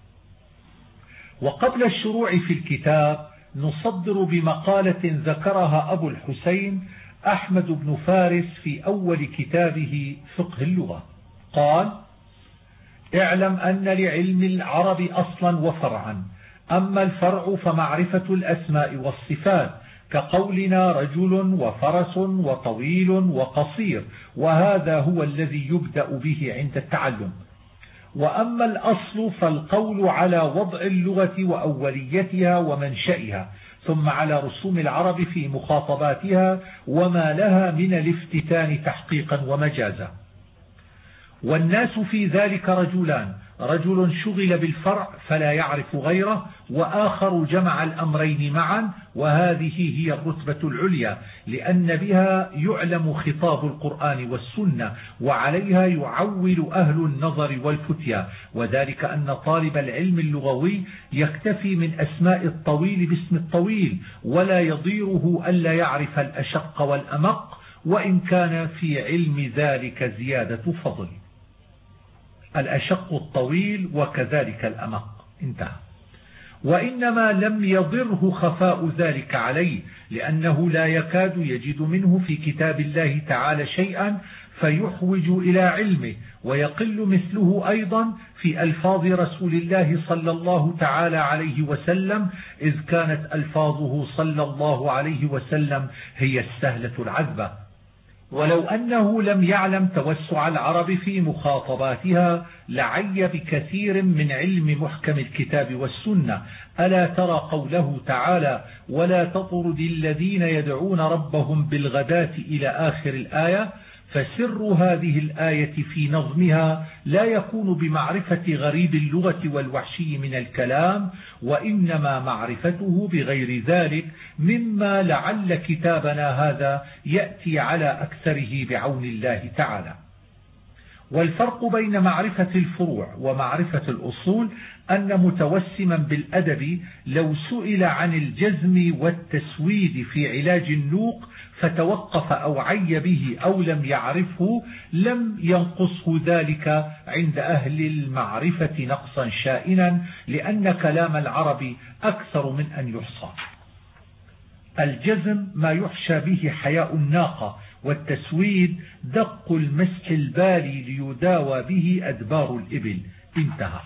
وقبل الشروع في الكتاب نصدر بمقالة ذكرها أبو الحسين أحمد بن فارس في أول كتابه فقه اللغة. قال: اعلم أن لعلم العرب أصلا وفرعا، أما الفرع فمعرفة الأسماء والصفات، كقولنا رجل وفرس وطويل وقصير، وهذا هو الذي يبدأ به عند التعلم. وأما الأصل فالقول على وضع اللغة وأوليتها ومنشئها، ثم على رسوم العرب في مخاطباتها وما لها من الافتتان تحقيقا ومجازا. والناس في ذلك رجلان: رجل شغل بالفرع فلا يعرف غيره، وآخر جمع الأمرين معا، وهذه هي الرتبة العليا، لأن بها يعلم خطاب القرآن والسنة، وعليها يعول أهل النظر والفتيا، وذلك أن طالب العلم اللغوي يكتفي من أسماء الطويل باسم الطويل، ولا يضيره ألا يعرف الأشق والأمق، وإن كان في علم ذلك زيادة فضل. الأشق الطويل وكذلك الأمق، انتهى. وإنما لم يضره خفاء ذلك عليه، لأنه لا يكاد يجد منه في كتاب الله تعالى شيئا فيحوج إلى علمه، ويقل مثله أيضا في ألفاظ رسول الله صلى الله تعالى عليه وسلم، إذ كانت ألفاظه صلى الله عليه وسلم هي السهلة العذبة. ولو أنه لم يعلم توسع العرب في مخاطباتها لعي بكثير من علم محكم الكتاب والسنة. ألا ترى قوله تعالى: ولا تطرد الذين يدعون ربهم بالغداة إلى آخر الآية؟ فسر هذه الآية في نظمها لا يكون بمعرفة غريب اللغة والوحشي من الكلام، وإنما معرفته بغير ذلك، مما لعل كتابنا هذا يأتي على أكثره بعون الله تعالى. والفرق بين معرفة الفروع ومعرفة الأصول أن متوسما بالأدب لو سئل عن الجزم والتسويد في علاج النوق فتوقف أو عي به أو لم يعرفه لم ينقصه ذلك عند أهل المعرفة نقصا شائنا، لأن كلام العرب أكثر من أن يحصى. الجزم ما يحشى به حياء الناقة، والتسويد دق المسح البالي ليداوى به أدبار الإبل، انتهى.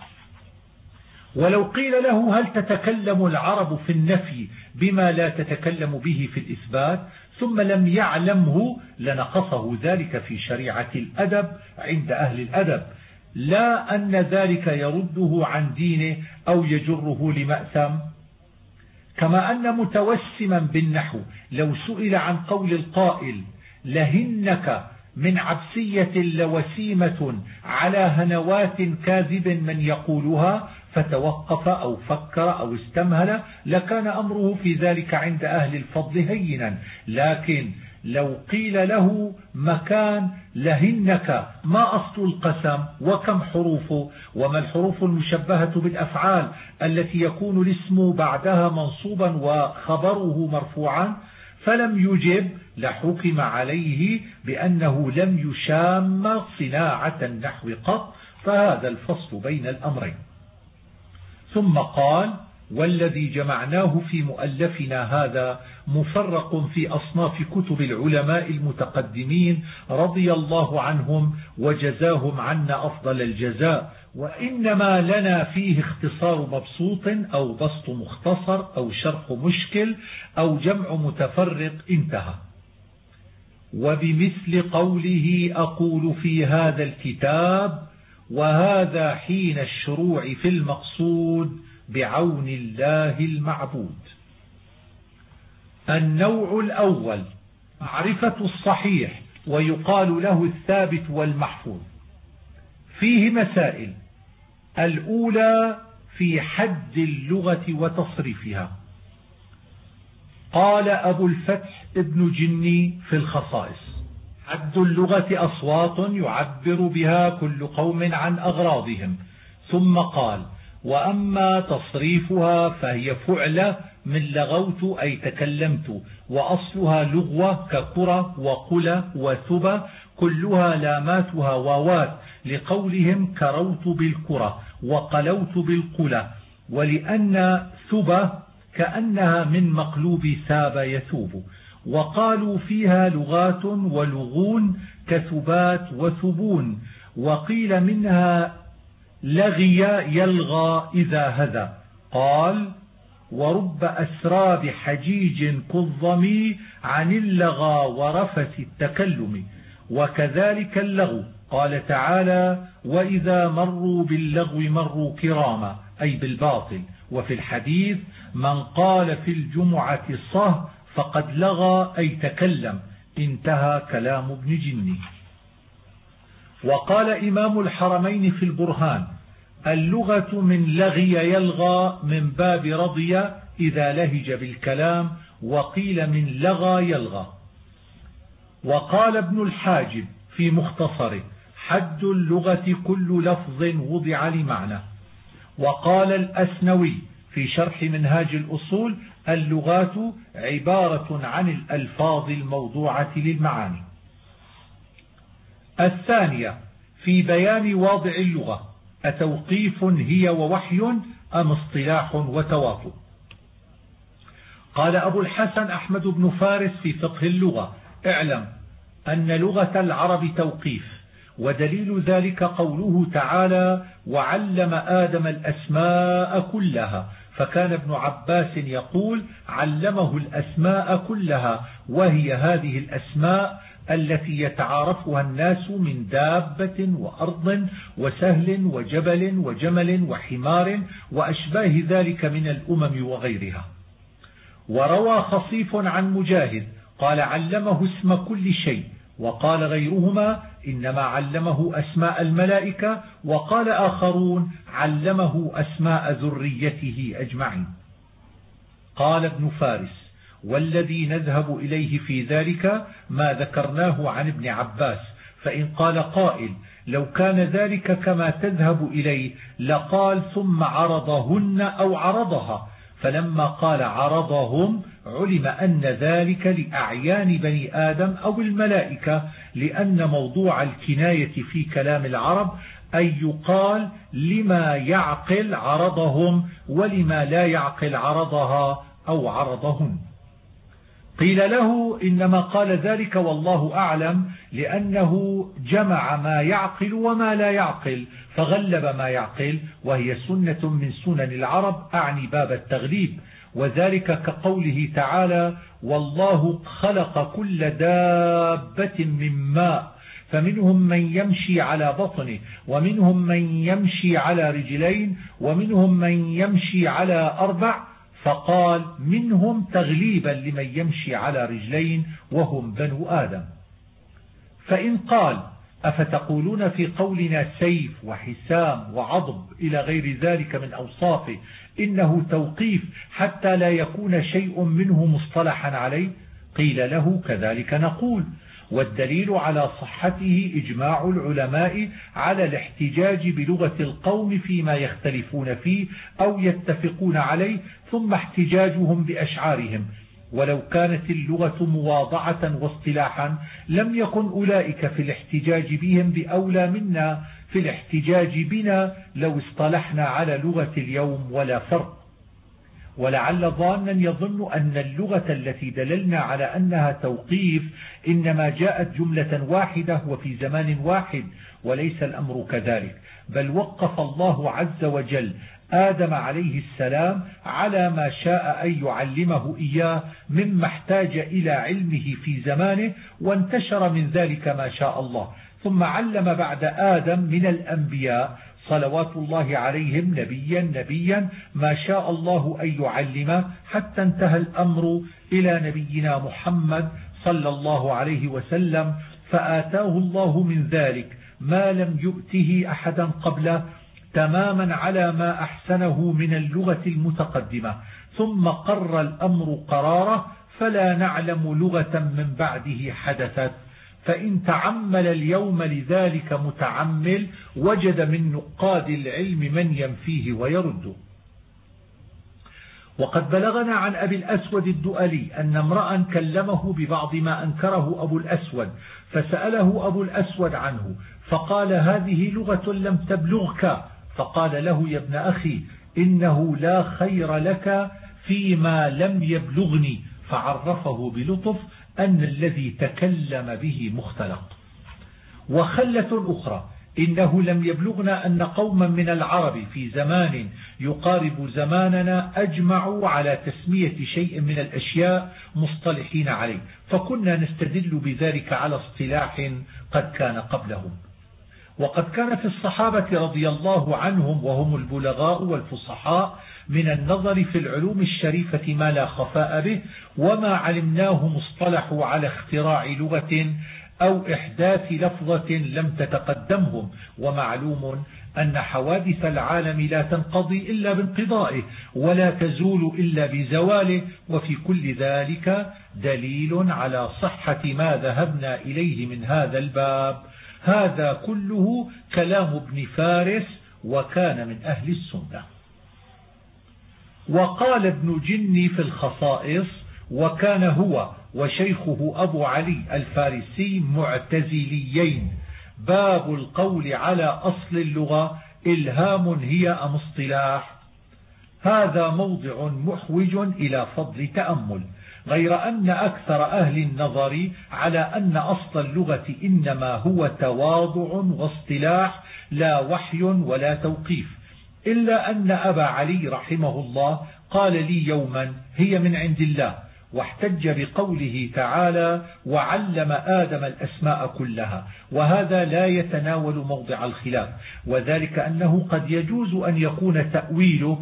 ولو قيل له: هل تتكلم العرب في النفي بما لا تتكلم به في الإثبات؟ ثم لم يعلمه لنقصه ذلك في شريعة الأدب عند أهل الأدب، لا أن ذلك يرده عن دينه أو يجره لمأثم. كما أن متوسما بالنحو لو سئل عن قول القائل: لهنك من عبسية لوسيمة على هنوات كاذب من يقولها، فتوقف أو فكر أو استمهل لكان أمره في ذلك عند أهل الفضل هينا. لكن لو قيل له مكان لهنك ما أصل القسم وكم حروفه وما الحروف المشبهة بالأفعال التي يكون الاسم بعدها منصوبا وخبره مرفوعا، فلم يجب لحكم عليه بأنه لم يشام صناعة النحو قط. فهذا الفصل بين الأمرين. ثم قال: والذي جمعناه في مؤلفنا هذا مفرق في أصناف كتب العلماء المتقدمين رضي الله عنهم وجزاهم عنا أفضل الجزاء، وإنما لنا فيه اختصار مبسوط أو بسط مختصر أو شرح مشكل أو جمع متفرق، انتهى. وبمثل قوله أقول في هذا الكتاب، وهذا حين الشروع في المقصود بعون الله المعبود. النوع الأول معرفة الصحيح، ويقال له الثابت والمحفوظ. فيه مسائل: الأولى في حد اللغة وتصريفها. قال أبو الفتح ابن جني في الخصائص: حد اللغة أصوات يعبر بها كل قوم عن أغراضهم. ثم قال: وأما تصريفها فهي فعلة من لغوت أي تكلمت، وأصلها لغوة ككرة وقلة وثبة، كلها لاماتها واوات، لقولهم كروت بالكرة وقلوت بالقلة، ولأن ثبة كأنها من مقلوب ثاب يثوب. وقالوا فيها لغات ولغون كثبات وثبون. وقيل منها لغي يلغى إذا هذا. قال: ورب أسراب حجيج كالظمي عن اللغى ورفث التكلم. وكذلك اللغو، قال تعالى: وإذا مروا باللغو مروا كراما، أي بالباطل. وفي الحديث: من قال في الجمعة صه فقد لغى أي تكلم، انتهى كلام ابن جني. وقال إمام الحرمين في البرهان: اللغة من لغي يلغى من باب رضي إذا لهج بالكلام، وقيل من لغى يلغى. وقال ابن الحاجب في مختصره: حد اللغة كل لفظ وضع لمعنى. وقال الأسنوي في شرح منهاج الأصول: اللغات عبارة عن الألفاظ الموضوعة للمعاني. الثانية في بيان واضع اللغة: أتوقيف هي ووحي أم اصطلاح وتواطؤ؟ قال أبو الحسن أحمد بن فارس في فقه اللغة: اعلم أن لغة العرب توقيف، ودليل ذلك قوله تعالى: وعلم آدم الأسماء كلها. فكان ابن عباس يقول: علمه الأسماء كلها، وهي هذه الأسماء التي يتعارفها الناس من دابة وأرض وسهل وجبل وجمل وحمار وأشباه ذلك من الأمم وغيرها. وروى خصيف عن مجاهد قال: علمه اسم كل شيء. وقال غيرهما: إنما علمه أسماء الملائكة. وقال آخرون: علمه أسماء ذريته أجمعين. قال ابن فارس: والذي نذهب إليه في ذلك ما ذكرناه عن ابن عباس. فإن قال قائل: لو كان ذلك كما تذهب إليه لقال ثم عرضهن أو عرضها، فلما قال عرضهم علم أن ذلك لأعيان بني آدم أو الملائكة، لأن موضوع الكناية في كلام العرب أن يقال لما يعقل عرضهم ولما لا يعقل عرضها أو عرضهن. قيل له: إنما قال ذلك والله أعلم لأنه جمع ما يعقل وما لا يعقل فغلب ما يعقل، وهي سنة من سنن العرب، أعني باب التغليب. وذلك كقوله تعالى: والله خلق كل دابة من ماء، فمنهم من يمشي على بطنه، ومنهم من يمشي على رجلين، ومنهم من يمشي على أربع، فقال منهم تغليبا لمن يمشي على رجلين وهم بنو آدم. فإن قال: أفتقولون في قولنا سيف وحسام وعضب إلى غير ذلك من أوصافه إنه توقيف حتى لا يكون شيء منه مصطلحا عليه؟ قيل له: كذلك نقول، والدليل على صحته إجماع العلماء على الاحتجاج بلغة القوم فيما يختلفون فيه أو يتفقون عليه، ثم احتجاجهم بأشعارهم. ولو كانت اللغة مواضعة واصطلاحا لم يكن أولئك في الاحتجاج بهم بأولى منا في الاحتجاج بنا لو اصطلحنا على لغة اليوم ولا فرق. ولعل ظانا يظن أن اللغة التي دللنا على أنها توقيف إنما جاءت جملة واحدة وفي زمان واحد، وليس الأمر كذلك، بل وقف الله عز وجل آدم عليه السلام على ما شاء أن يعلمه إياه مما احتاج إلى علمه في زمانه، وانتشر من ذلك ما شاء الله، ثم علم بعد آدم من الأنبياء صلوات الله عليهم نبيا نبيا ما شاء الله أن يعلمه، حتى انتهى الأمر إلى نبينا محمد صلى الله عليه وسلم، فآتاه الله من ذلك ما لم يؤته أحدا قبله، تماما على ما أحسنه من اللغة المتقدمة، ثم قر الأمر قراره، فلا نعلم لغة من بعده حدثت. فإن تعمل اليوم لذلك متعمل وجد من نقاد العلم من ينفيه ويرده. وقد بلغنا عن أبي الأسود الدؤلي أن امرأ كلمه ببعض ما أنكره أبو الأسود، فسأله أبو الأسود عنه فقال: هذه لغة لم تبلغك. فقال له: يا ابن أخي، إنه لا خير لك فيما لم يبلغني، فعرفه بلطف أن الذي تكلم به مختلق. وخلة أخرى: إنه لم يبلغنا أن قوما من العرب في زمان يقارب زماننا أجمعوا على تسمية شيء من الأشياء مصطلحين عليه، فكنا نستدل بذلك على اصطلاح قد كان قبلهم. وقد كان في الصحابة رضي الله عنهم وهم البلغاء والفصحاء من النظر في العلوم الشريفة ما لا خفاء به، وما علمناه مصطلحوا على اختراع لغة أو إحداث لفظة لم تتقدمهم. ومعلوم أن حوادث العالم لا تنقضي إلا بانقضائه ولا تزول إلا بزواله، وفي كل ذلك دليل على صحة ما ذهبنا إليه من هذا الباب. هذا كله كلام ابن فارس، وكان من أهل السنة. وقال ابن جني في الخصائص: وكان هو وشيخه أبو علي الفارسي معتزليين. باب القول على أصل اللغة إلهام هي أم اصطلاح؟ هذا موضع محوج إلى فضل تأمل، غير أن أكثر أهل النظر على أن أصل اللغة إنما هو تواضع واصطلاح لا وحي ولا توقيف، إلا أن أبا علي رحمه الله قال لي يوما: هي من عند الله، واحتج بقوله تعالى: وعلم آدم الأسماء كلها، وهذا لا يتناول موضع الخلاف، وذلك أنه قد يجوز أن يكون تأويله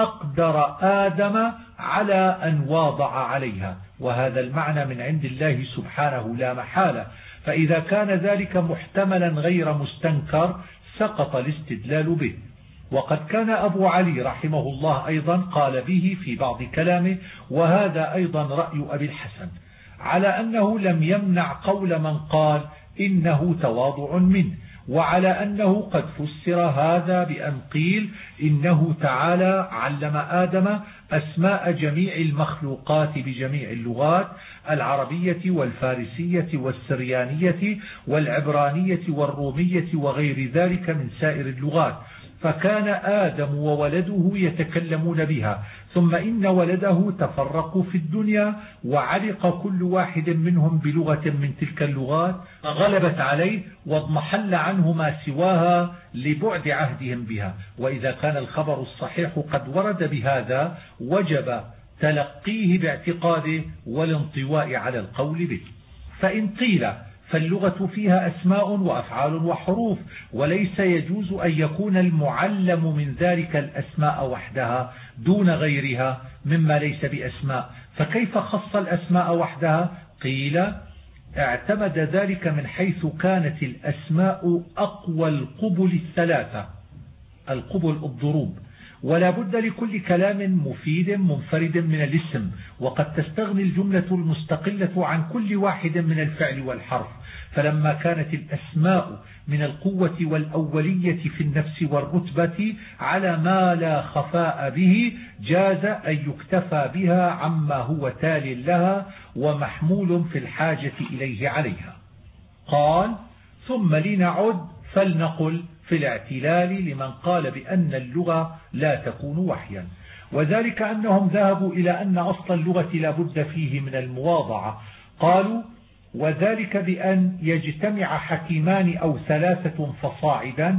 أقدر آدم على أن واضع عليها، وهذا المعنى من عند الله سبحانه لا محالة، فإذا كان ذلك محتملا غير مستنكر سقط الاستدلال به. وقد كان أبو علي رحمه الله أيضا قال به في بعض كلامه، وهذا أيضا رأي أبي الحسن، على أنه لم يمنع قول من قال إنه تواضع منه، وعلى أنه قد فسر هذا بأن قيل إنه تعالى علم آدم أسماء جميع المخلوقات بجميع اللغات العربية والفارسية والسريانية والعبرانية والرومية وغير ذلك من سائر اللغات، فكان آدم وولده يتكلمون بها، ثم إن ولده تفرقوا في الدنيا وعلق كل واحد منهم بلغة من تلك اللغات غلبت عليه واضمحل عنه ما سواها لبعد عهدهم بها. وإذا كان الخبر الصحيح قد ورد بهذا وجب تلقيه باعتقاده والانطواء على القول به. فإن قيل فاللغة فيها أسماء وأفعال وحروف، وليس يجوز أن يكون المعلم من ذلك الأسماء وحدها دون غيرها مما ليس بأسماء، فكيف خص الأسماء وحدها؟ قيل اعتمد ذلك من حيث كانت الأسماء أقوى القبل الثلاثة، القبل الضروب، ولا بد لكل كلام مفيد منفرد من الاسم، وقد تستغني الجملة المستقلة عن كل واحد من الفعل والحرف. فلما كانت الأسماء من القوة والأولية في النفس والرتبة على ما لا خفاء به، جاز أن يكتفى بها عما هو تال لها ومحمول في الحاجة إليه عليها. قال: ثم لنعد فلنقل في الاعتلال لمن قال بأن اللغة لا تكون وحيا، وذلك أنهم ذهبوا إلى أن أصل اللغة لا بد فيه من المواضعة. قالوا: وذلك بأن يجتمع حكيمان أو ثلاثة فصاعدا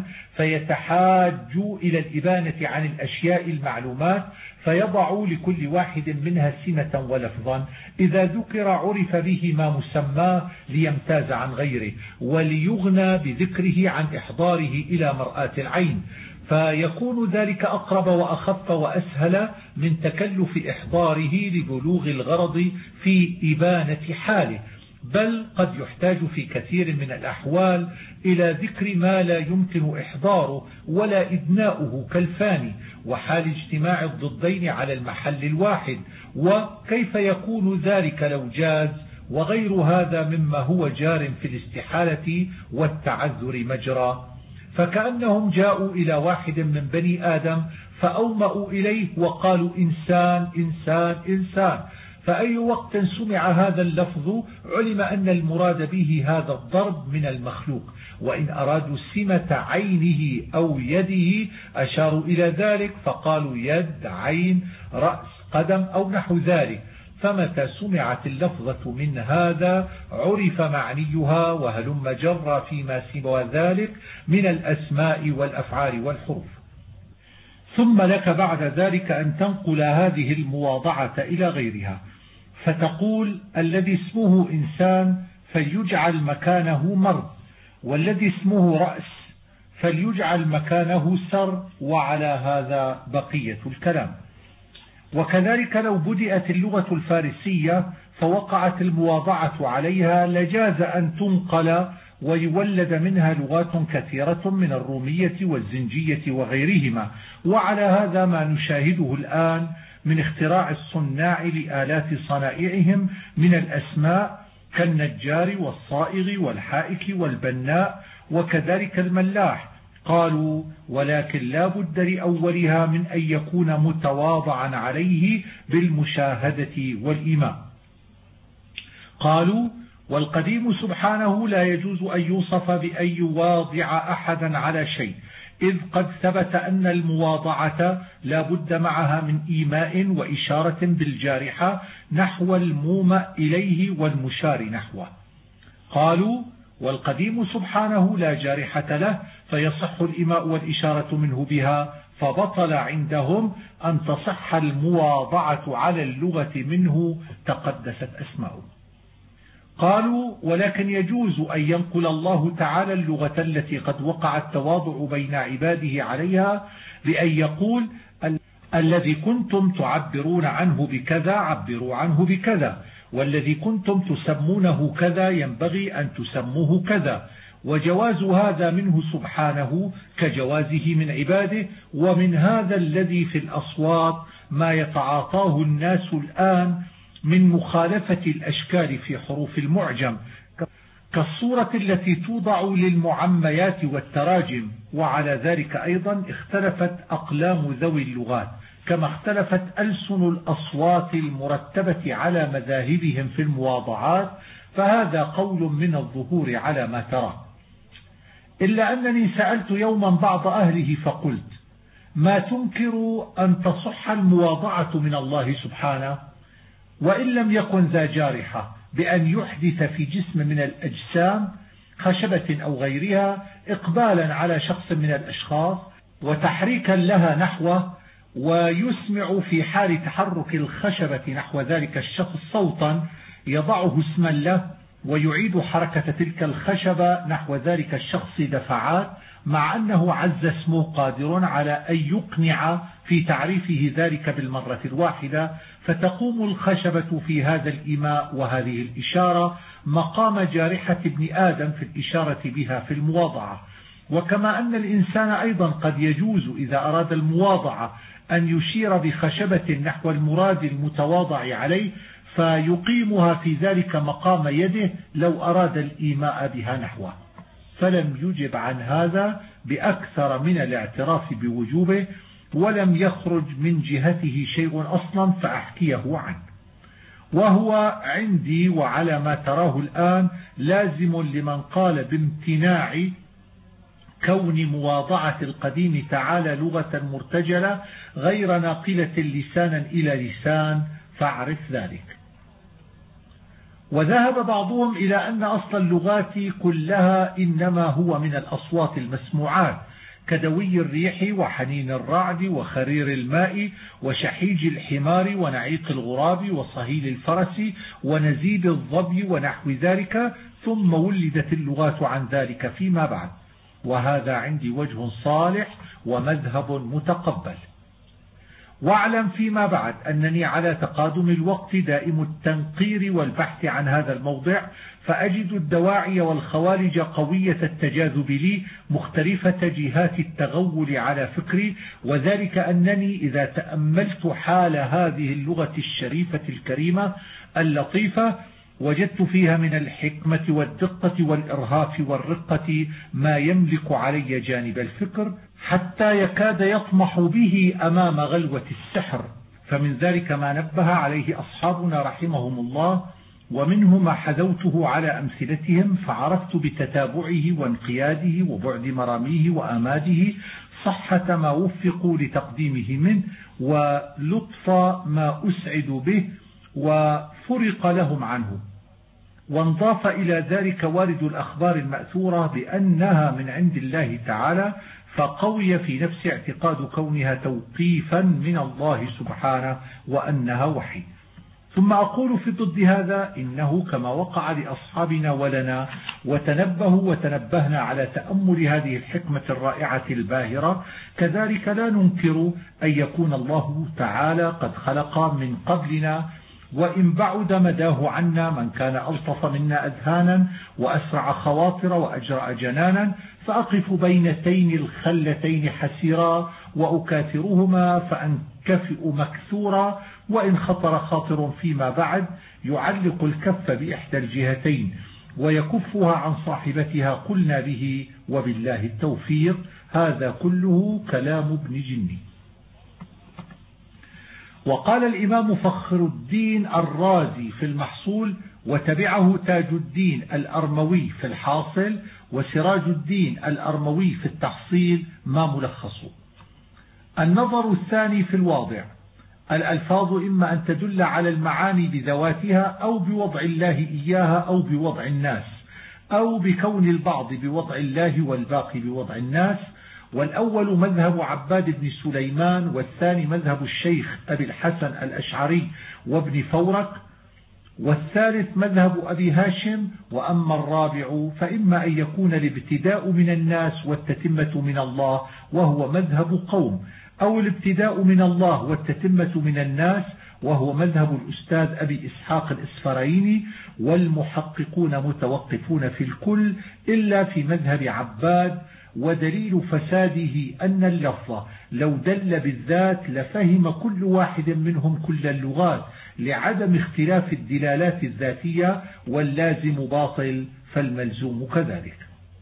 فيتحاجوا إلى الإبانة عن الأشياء المعلومات، فيضعوا لكل واحد منها سمة ولفظا، إذا ذكر عرف به ما مسماه ليمتاز عن غيره وليغنى بذكره عن إحضاره إلى مرآة العين، فيكون ذلك أقرب وأخف وأسهل من تكلف إحضاره لبلوغ الغرض في إبانة حاله، بل قد يحتاج في كثير من الأحوال إلى ذكر ما لا يمكن إحضاره ولا إدناؤه كالفاني وحال اجتماع الضدين على المحل الواحد. وكيف يكون ذلك لو جاز؟ وغير هذا مما هو جار في الاستحالة والتعذر مجرى. فكأنهم جاءوا إلى واحد من بني آدم فأومأوا إليه وقالوا إنسان إنسان إنسان، فأي وقت سمع هذا اللفظ علم أن المراد به هذا الضرب من المخلوق، وإن أرادوا سمة عينه أو يده أشاروا إلى ذلك فقالوا يد عين رأس قدم أو نحو ذلك. فمتى سمعت اللفظة من هذا عرف معنيها وهلم جرى فيما سوى ذلك من الأسماء والأفعال والحروف. ثم لك بعد ذلك أن تنقل هذه المواضعة إلى غيرها، فتقول الذي اسمه إنسان فيجعل مكانه مرض، والذي اسمه رأس فليجعل مكانه سر، وعلى هذا بقية الكلام. وكذلك لو بدأت اللغة الفارسية فوقعت المواضعة عليها لجاز أن تنقل ويولد منها لغات كثيرة من الرومية والزنجية وغيرهما. وعلى هذا ما نشاهده الآن من اختراع الصناع لآلات صنائعهم من الأسماء كالنجار والصائغ والحائك والبناء، وكذلك الملاح. قالوا: ولكن لا بد لأولها من أن يكون متواضعا عليه بالمشاهدة والإيمان. قالوا: والقديم سبحانه لا يجوز أن يوصف بأن يواضع أحدا على شيء، إذ قد ثبت أن المواضعة لا بد معها من إيماء وإشارة بالجارحة نحو المومأ إليه والمشار نحوه. قالوا: والقديم سبحانه لا جارحة له، فيصح الإيماء والإشارة منه بها، فبطل عندهم أن تصح المواضعة على اللغة منه تقدست أسماؤه. قالوا: ولكن يجوز أن ينقل الله تعالى اللغة التي قد وقع التواضع بين عباده عليها بأن يقول: الذي كنتم تعبرون عنه بكذا عبروا عنه بكذا، والذي كنتم تسمونه كذا ينبغي أن تسموه كذا. وجواز هذا منه سبحانه كجوازه من عباده. ومن هذا الذي في الأصوات ما يتعاطاه الناس الآن من مخالفة الأشكال في حروف المعجم، كالصورة التي توضع للمعميات والتراجم. وعلى ذلك أيضا اختلفت أقلام ذوي اللغات، كما اختلفت ألسن الأصوات المرتبة على مذاهبهم في المواضعات، فهذا قول من الظهور على ما ترى. إلا أنني سألت يوما بعض أهله فقلت: ما تنكر أن تصح المواضعة من الله سبحانه، وإن لم يكن ذا جارحة، بأن يحدث في جسم من الأجسام خشبة أو غيرها إقبالا على شخص من الأشخاص وتحريكا لها نحوه، ويسمع في حال تحرك الخشبة نحو ذلك الشخص صوتا يضعه اسما له، ويعيد حركة تلك الخشبة نحو ذلك الشخص دفعات، مع أنه عز اسمه قادر على أن يقنع في تعريفه ذلك بالمرة الواحدة، فتقوم الخشبة في هذا الإيماء وهذه الإشارة مقام جارحة ابن آدم في الإشارة بها في المواضعة. وكما أن الإنسان أيضا قد يجوز إذا أراد المواضعة أن يشير بخشبة نحو المراد المتواضع عليه، فيقيمها في ذلك مقام يده لو أراد الإيماء بها نحوه. فلم يجب عن هذا بأكثر من الاعتراف بوجوبه، ولم يخرج من جهته شيء أصلا فأحكيه عنه. وهو عندي وعلى ما تراه الآن لازم لمن قال بامتناع كون مواضعة القديم تعالى لغة مرتجلة غير ناقلة لسانا إلى لسان، فاعرف ذلك. وذهب بعضهم إلى أن أصل اللغات كلها إنما هو من الأصوات المسموعات، كدوي الريح وحنين الرعد وخرير الماء وشحيج الحمار ونعيق الغراب وصهيل الفرس ونزيد الظبي ونحو ذلك، ثم ولدت اللغات عن ذلك فيما بعد. وهذا عندي وجه صالح ومذهب متقبل. واعلم فيما بعد أنني على تقادم الوقت دائم التنقير والبحث عن هذا الموضع، فأجد الدواعي والخوارج قوية التجاذب لي مختلفة جهات التغول على فكري، وذلك أنني إذا تأملت حال هذه اللغة الشريفة الكريمة اللطيفة وجدت فيها من الحكمة والدقة والإرهاف والرقة ما يملك علي جانب الفكر، حتى يكاد يطمح به أمام غلوة السحر. فمن ذلك ما نبه عليه أصحابنا رحمهم الله، ومنه ما حذوته على أمثلتهم، فعرفت بتتابعه وانقياده وبعد مراميه وآماده صحة ما وفقوا لتقديمه منه، ولطف ما أسعد به وفرق لهم عنه. وانضاف إلى ذلك وارد الأخبار المأثورة بأنها من عند الله تعالى، فقوي في نفس اعتقاد كونها توقيفا من الله سبحانه وأنها وحي. ثم أقول في ضد هذا إنه كما وقع لأصحابنا ولنا وتنبهوا وتنبهنا على تأمل هذه الحكمة الرائعة الباهرة، كذلك لا ننكر أن يكون الله تعالى قد خلق من قبلنا، وإن بعد مداه عنا، من كان ألطف منا أذهانا وأسرع خواطر وأجرأ جنانا، فأقف بينتين الخلتين حسيرا وأكاثرهما فأنكفئ مكثورا، وإن خطر خاطر فيما بعد يعلق الكف بإحدى الجهتين ويكفها عن صاحبتها قلنا به وبالله التوفيق. هذا كله كلام ابن جني. وقال الإمام فخر الدين الرازي في المحصول، وتبعه تاج الدين الأرموي في الحاصل، وسراج الدين الأرموي في التحصيل ما ملخصه. النظر الثاني في الواضع: الألفاظ إما أن تدل على المعاني بذواتها أو بوضع الله إياها أو بوضع الناس، أو بكون البعض بوضع الله والباقي بوضع الناس. والأول مذهب عباد بن سليمان، والثاني مذهب الشيخ أبي الحسن الأشعري وابن فورك، والثالث مذهب أبي هاشم. وأما الرابع فإما أن يكون الابتداء من الناس والتتمة من الله وهو مذهب قوم، أو الابتداء من الله والتتمة من الناس وهو مذهب الأستاذ أبي إسحاق الإسفرايني. والمحققون متوقفون في الكل إلا في مذهب عباد. ودليل فساده أن اللفظ لو دل بالذات لفهم كل واحد منهم كل اللغات لعدم اختلاف الدلالات الذاتية، واللازم باطل فالملزوم كذلك.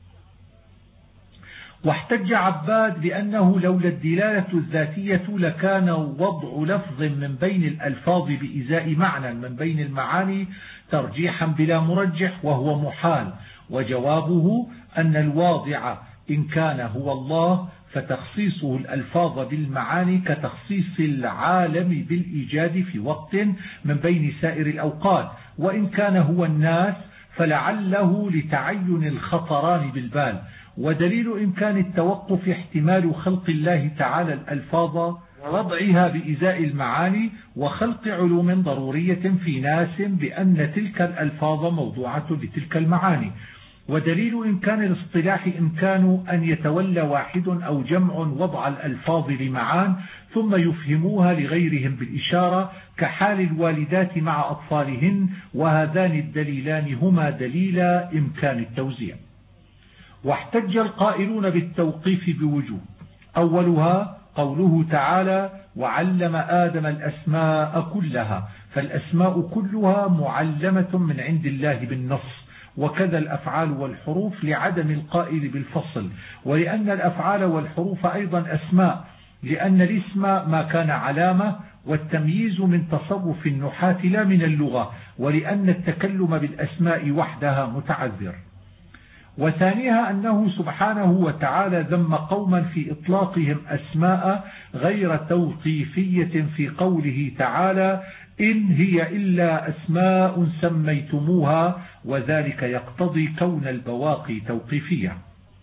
واحتج عباد بأنه لولا الدلالة الذاتية لكان وضع لفظ من بين الألفاظ بإزاء معنى من بين المعاني ترجيحا بلا مرجح وهو محال. وجوابه أن الواضع إن كان هو الله فتخصيصه الألفاظ بالمعاني كتخصيص العالم بالإيجاد في وقت من بين سائر الأوقات، وإن كان هو الناس فلعله لتعين الخطران بالبال. ودليل إمكان التوقف احتمال خلق الله تعالى الألفاظ ووضعها بإزاء المعاني وخلق علوم ضرورية في ناس بأن تلك الألفاظ موضوعة لتلك المعاني. ودليل إمكان الاصطلاح إمكان أن يتولى واحد أو جمع وضع الألفاظ لمعان ثم يفهموها لغيرهم بالإشارة كحال الوالدات مع أطفالهن، وهذان الدليلان هما دليلا إمكان التوزيع. واحتج القائلون بالتوقيف بوجوه: أولها قوله تعالى: وعلم آدم الأسماء كلها، فالأسماء كلها معلمة من عند الله بالنص، وكذا الأفعال والحروف لعدم القائل بالفصل، ولأن الأفعال والحروف أيضا أسماء، لأن الاسم ما كان علامة، والتمييز من تصرف النحاة لا من اللغة، ولأن التكلم بالأسماء وحدها متعذر. وثانيها أنه سبحانه وتعالى ذم قوما في إطلاقهم أسماء غير توقيفية في قوله تعالى: إن هي إلا أسماء سميتموها، وذلك يقتضي كون البواقي توقيفية.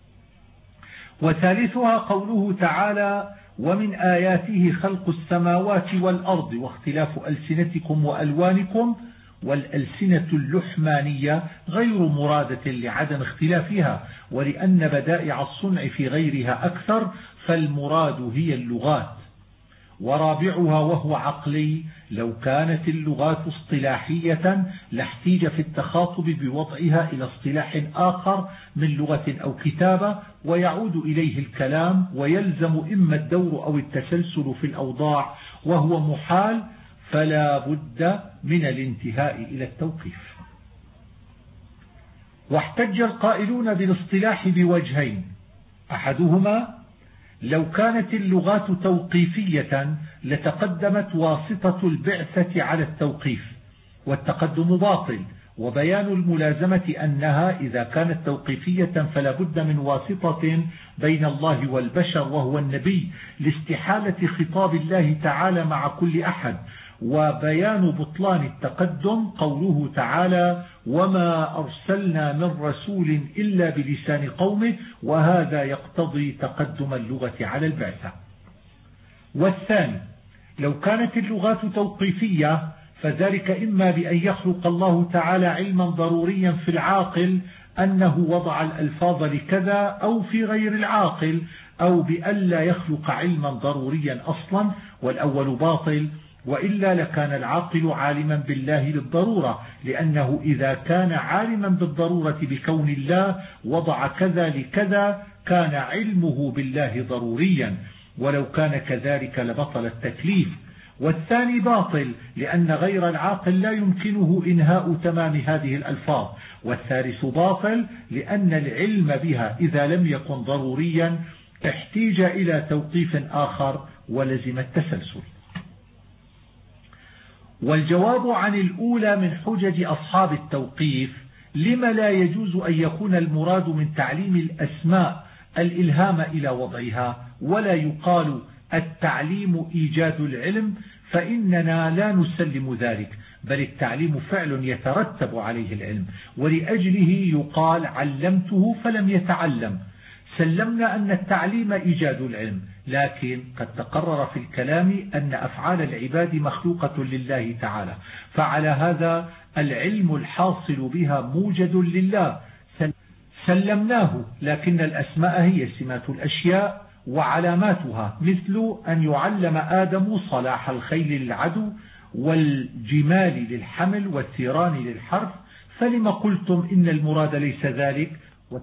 وثالثها قوله تعالى: ومن آياته خلق السماوات والأرض واختلاف ألسنتكم وألوانكم، والألسنة اللحمانية غير مرادة لعدم اختلافها، ولأن بدائع الصنع في غيرها أكثر، فالمراد هي اللغات. ورابعها وهو عقلي: لو كانت اللغات اصطلاحية لاحتيج في التخاطب بوضعها إلى اصطلاح آخر من لغة أو كتابة ويعود إليه الكلام، ويلزم إما الدور أو التسلسل في الأوضاع، وهو محال، فلا بد من الانتهاء إلى التوقيف. واحتج القائلون بالاصطلاح بوجهين: أحدهما لو كانت اللغات توقيفية لتقدمت واسطة البعثة على التوقيف، والتقدم باطل، وبيان الملازمة أنها إذا كانت توقيفية فلا بد من واسطة بين الله والبشر وهو النبي لاستحالة خطاب الله تعالى مع كل أحد. وبيان بطلان التقدم قوله تعالى: وما أرسلنا من رسول إلا بلسان قومه، وهذا يقتضي تقدم اللغة على البعثة. والثاني لو كانت اللغات توقيفية فذلك إما بأن يخلق الله تعالى علما ضروريا في العاقل أنه وضع الألفاظ لكذا أو في غير العاقل، أو بأن لا يخلق علما ضروريا أصلا، والأول باطل، وإلا لكان العاقل عالما بالله للضرورة، لأنه إذا كان عالما بالضرورة بكون الله وضع كذا لكذا كان علمه بالله ضروريا، ولو كان كذلك لبطل التكليف. والثاني باطل لأن غير العاقل لا يمكنه إنهاء تمام هذه الألفاظ. والثالث باطل لأن العلم بها إذا لم يكن ضروريا احتيج إلى توقيف آخر ولزم التسلسل. والجواب عن الأولى من حجج أصحاب التوقيف: لما لا يجوز أن يكون المراد من تعليم الأسماء الإلهام إلى وضعها، ولا يقال التعليم إيجاد العلم، فإننا لا نسلم ذلك، بل التعليم فعل يترتب عليه العلم، ولأجله يقال علمته فلم يتعلم. سلمنا أن التعليم إيجاد العلم، لكن قد تقرر في الكلام أن أفعال العباد مخلوقة لله تعالى، فعلى هذا العلم الحاصل بها موجد لله سلمناه، لكن الأسماء هي سمات الأشياء وعلاماتها، مثل أن يعلم آدم صلاح الخيل للعدو والجمال للحمل والثيران للحرث، فلما قلتم إن المراد ليس ذلك؟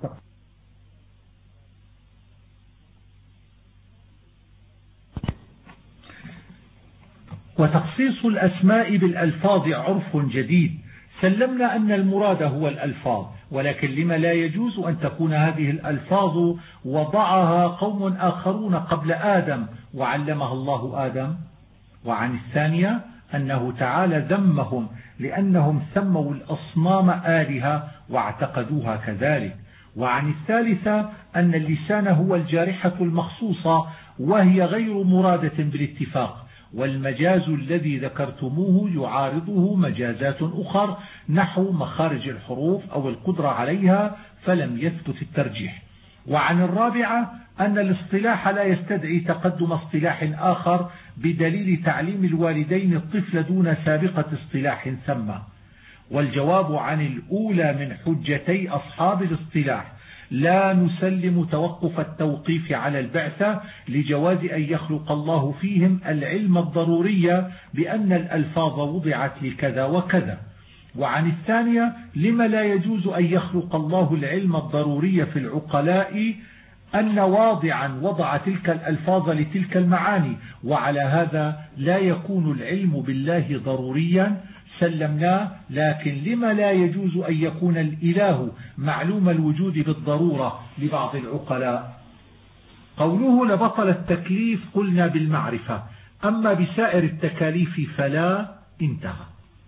وتخصيص الأسماء بالألفاظ عرف جديد. سلمنا أن المراد هو الألفاظ، ولكن لما لا يجوز أن تكون هذه الألفاظ وضعها قوم آخرون قبل آدم وعلمها الله آدم؟ وعن الثانية أنه تعالى ذمهم لأنهم سموا الأصنام آلهة واعتقدوها كذلك. وعن الثالثة أن اللسان هو الجارحة المخصوصة وهي غير مرادة بالاتفاق، والمجاز الذي ذكرتموه يعارضه مجازات أخر نحو مخارج الحروف أو القدرة عليها، فلم يثبت الترجيح. وعن الرابعة أن الاصطلاح لا يستدعي تقدم اصطلاح آخر بدليل تعليم الوالدين الطفل دون سابقة اصطلاح ثم. والجواب عن الأولى من حجتي أصحاب الاصطلاح: لا نسلم توقف التوقيف على البعثة لجواز أن يخلق الله فيهم العلم الضروري بأن الألفاظ وضعت لكذا وكذا. وعن الثانية: لما لا يجوز أن يخلق الله العلم الضروري في العقلاء أن واضعا وضع تلك الألفاظ لتلك المعاني، وعلى هذا لا يكون العلم بالله ضروريا. سلمناه، لكن لما لا يجوز أن يكون الإله معلوم الوجود بالضرورة لبعض العقلاء؟ قوله لبطل التكليف قلنا بالمعرفة، أما بسائر التكاليف فلا. انتهى.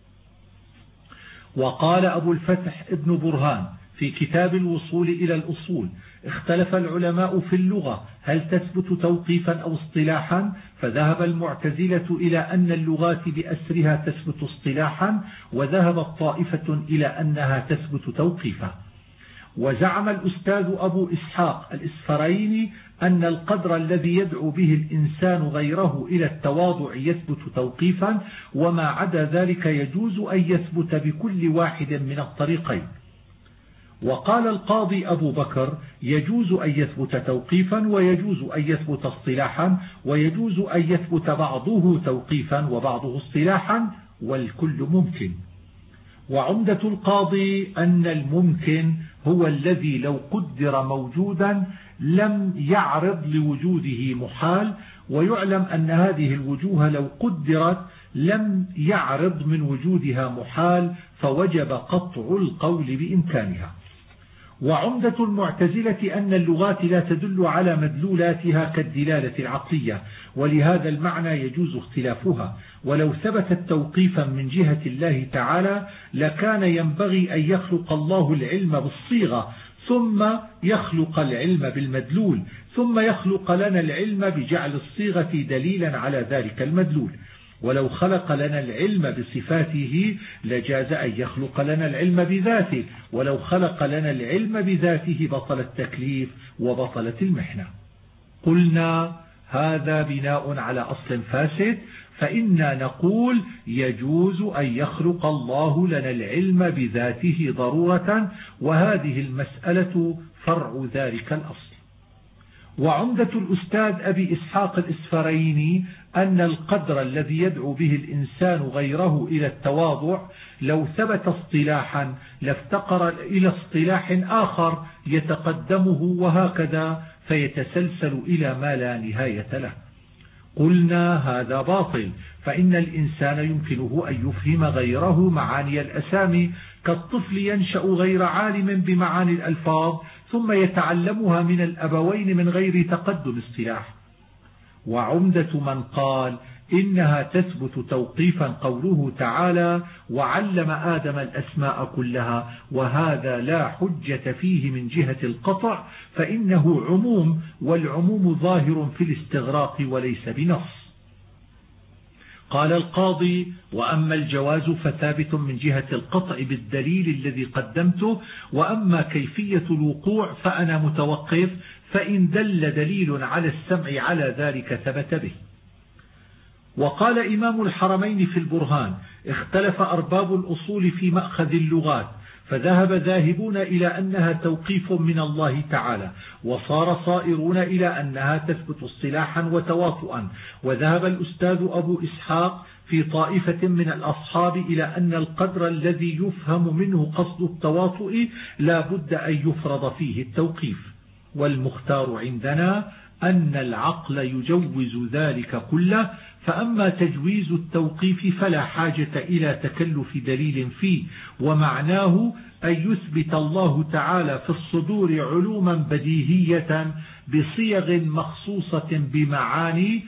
وقال أبو الفتح ابن برهان في كتاب الوصول إلى الأصول: اختلف العلماء في اللغة هل تثبت توقيفا أو اصطلاحا، فذهب المعتزلة إلى أن اللغات بأسرها تثبت اصطلاحا، وذهبت طائفة إلى أنها تثبت توقيفا. وزعم الأستاذ أبو إسحاق الإسفرايني أن القدر الذي يدعو به الإنسان غيره إلى التواضع يثبت توقيفا، وما عدا ذلك يجوز أن يثبت بكل واحد من الطريقين. وقال القاضي أبو بكر: يجوز أن يثبت توقيفا ويجوز أن يثبت اصطلاحا، ويجوز أن يثبت بعضه توقيفا وبعضه اصطلاحا، والكل ممكن. وعمدة القاضي أن الممكن هو الذي لو قدر موجودا لم يعرض لوجوده محال، ويعلم أن هذه الوجوه لو قدرت لم يعرض من وجودها محال، فوجب قطع القول بإمكانها. وعمدة المعتزلة أن اللغات لا تدل على مدلولاتها كالدلالة العقلية، ولهذا المعنى يجوز اختلافها. ولو ثبتت توقيفا من جهة الله تعالى لكان ينبغي أن يخلق الله العلم بالصيغة، ثم يخلق العلم بالمدلول، ثم يخلق لنا العلم بجعل الصيغة دليلا على ذلك المدلول. ولو خلق لنا العلم بصفاته لجاز أن يخلق لنا العلم بذاته، ولو خلق لنا العلم بذاته بطل التكليف وبطلت المحنة. قلنا هذا بناء على أصل فاسد، فإنا نقول يجوز أن يخلق الله لنا العلم بذاته ضرورة، وهذه المسألة فرع ذلك الأصل. وعمدة الأستاذ أبي إسحاق الإسفرايني أن القدر الذي يدعو به الإنسان غيره إلى التواضع لو ثبت اصطلاحا لافتقر إلى اصطلاح آخر يتقدمه، وهكذا فيتسلسل إلى ما لا نهاية له. قلنا هذا باطل، فإن الإنسان يمكنه أن يفهم غيره معاني الأسامي، كالطفل ينشأ غير عالم بمعاني الألفاظ ثم يتعلمها من الأبوين من غير تقدم اصطلاح. وعمدة من قال إنها تثبت توقيفا قوله تعالى وعلم آدم الأسماء كلها، وهذا لا حجة فيه من جهة القطع، فإنه عموم، والعموم ظاهر في الاستغراق وليس بنص. قال القاضي وأما الجواز فثابت من جهة القطع بالدليل الذي قدمته، وأما كيفية الوقوع فأنا متوقف، فإن دل دليل على السمع على ذلك ثبت به. وقال إمام الحرمين في البرهان اختلف أرباب الأصول في مأخذ اللغات، فذهب ذاهبون إلى أنها توقيف من الله تعالى، وصار صائرون إلى أنها تثبت اصطلاحا وتواطؤا. وذهب الأستاذ أبو إسحاق في طائفة من الأصحاب إلى أن القدر الذي يفهم منه قصد التواطؤ لا بد أن يفرض فيه التوقيف. والمختار عندنا أن العقل يجوز ذلك كله، فأما تجويز التوقيف فلا حاجة إلى تكلف دليل فيه، ومعناه أن يثبت الله تعالى في الصدور علوما بديهية بصيغ مخصوصة بمعاني،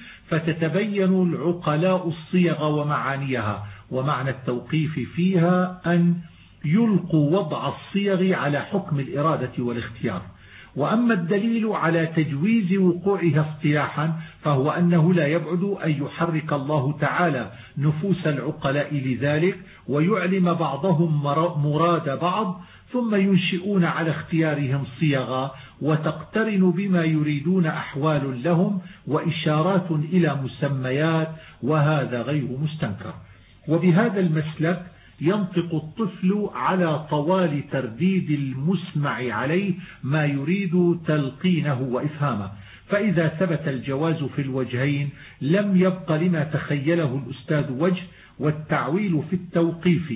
فتتبين العقلاء الصيغ ومعانيها. ومعنى التوقيف فيها أن يلقوا وضع الصيغ على حكم الإرادة والاختيار. وأما الدليل على تجويز وقوعها اصطلاحا فهو أنه لا يبعد أن يحرك الله تعالى نفوس العقلاء لذلك، ويعلم بعضهم مراد بعض، ثم ينشئون على اختيارهم صيغا وتقترن بما يريدون أحوال لهم وإشارات إلى مسميات، وهذا غير مستنكر. وبهذا المسلك ينطق الطفل على طوال ترديد المسمع عليه ما يريد تلقينه وإفهامه، فإذا ثبت الجواز في الوجهين لم يبق لما تخيله الأستاذ وجه، والتعويل في التوقيف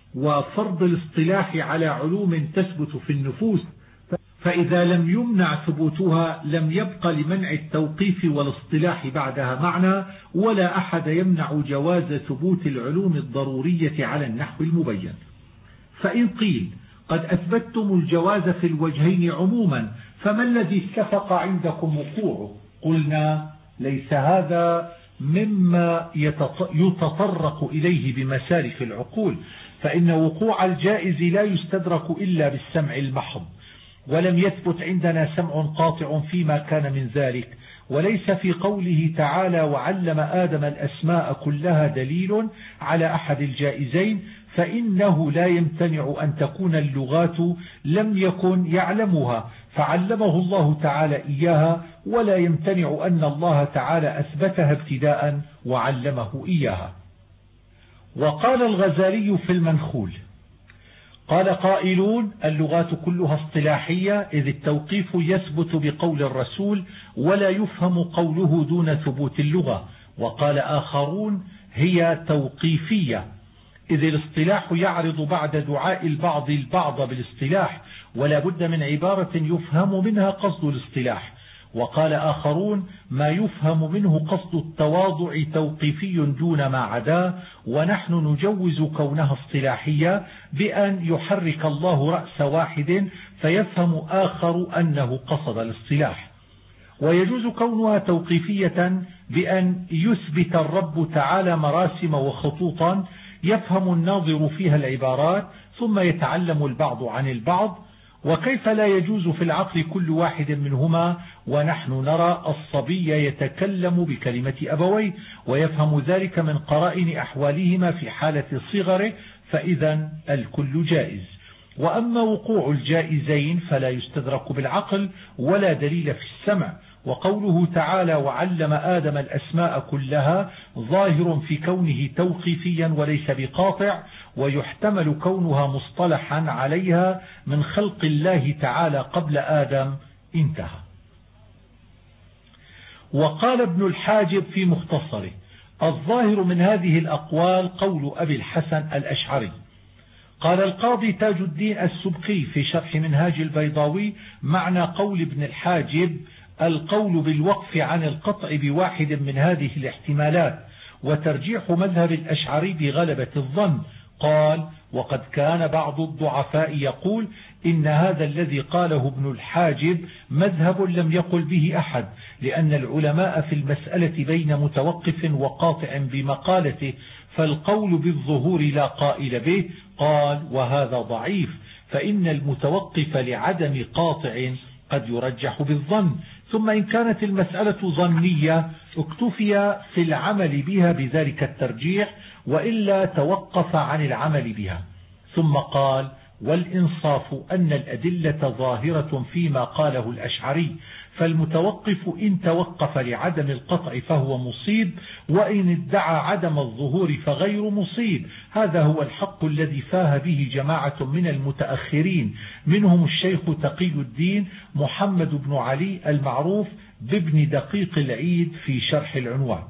وفرض الاصطلاح على علوم تثبت في النفوس، فإذا لم يمنع ثبوتها لم يبق لمنع التوقيف والاصطلاح بعدها معنى، ولا أحد يمنع جواز ثبوت العلوم الضرورية على النحو المبين. فإن قيل قد أثبتتم الجواز في الوجهين عموما، فما الذي اتفق عندكم وقوعه؟ قلنا ليس هذا مما يتطرق إليه بمسالك العقول، فإن وقوع الجائز لا يستدرك إلا بالسمع المحض، ولم يثبت عندنا سمع قاطع فيما كان من ذلك. وليس في قوله تعالى وعلم آدم الأسماء كلها دليل على أحد الجائزين، فإنه لا يمتنع أن تكون اللغات لم يكن يعلمها فعلمه الله تعالى إياها، ولا يمتنع أن الله تعالى أثبتها ابتداء وعلمه إياها. وقال الغزالي في المنخول قال قائلون اللغات كلها اصطلاحية، إذ التوقيف يثبت بقول الرسول ولا يفهم قوله دون ثبوت اللغة. وقال آخرون هي توقيفية، إذ الاصطلاح يعرض بعد دعاء البعض البعض بالاصطلاح، ولا بد من عبارة يفهم منها قصد الاصطلاح. وقال آخرون ما يفهم منه قصد التواضع توقيفي دون ما عداه، ونحن نجوز كونها اصطلاحية بأن يحرك الله رأس واحد فيفهم آخر أنه قصد الاصطلاح. ويجوز كونها توقيفية بأن يثبت الرب تعالى مراسم وخطوطا يفهم الناظر فيها العبارات ثم يتعلم البعض عن البعض. وكيف لا يجوز في العقل كل واحد منهما، ونحن نرى الصبي يتكلم بكلمة أبويه ويفهم ذلك من قرائن أحوالهما في حالة صغره، فإذا الكل جائز. وأما وقوع الجائزين فلا يستدرك بالعقل ولا دليل في السمع. وقوله تعالى وعلم آدم الأسماء كلها ظاهر في كونه توقيفيا وليس بقاطع، ويحتمل كونها مصطلحا عليها من خلق الله تعالى قبل آدم. انتهى. وقال ابن الحاجب في مختصره: الظاهر من هذه الأقوال قول أبي الحسن الأشعري. قال القاضي تاج الدين السبكي في شرح منهاج البيضاوي: معنى قول ابن الحاجب القول بالوقف عن القطع بواحد من هذه الاحتمالات، وترجيح مذهب الأشعري بغلبة الظن. قال: وقد كان بعض الضعفاء يقول إن هذا الذي قاله ابن الحاجب مذهب لم يقل به أحد، لأن العلماء في المسألة بين متوقف وقاطع بمقالته، فالقول بالظهور لا قائل به. قال: وهذا ضعيف، فإن المتوقف لعدم قاطع قد يرجح بالظن. ثم إن كانت المسألة ظنية اكتفي في العمل بها بذلك الترجيح، وإلا توقف عن العمل بها. ثم قال: والإنصاف أن الأدلة ظاهرة فيما قاله الأشعري، فالمتوقف إن توقف لعدم القطع فهو مصيب، وإن ادعى عدم الظهور فغير مصيب. هذا هو الحق الذي فاه به جماعة من المتأخرين، منهم الشيخ تقي الدين محمد بن علي المعروف بابن دقيق العيد في شرح العنوان.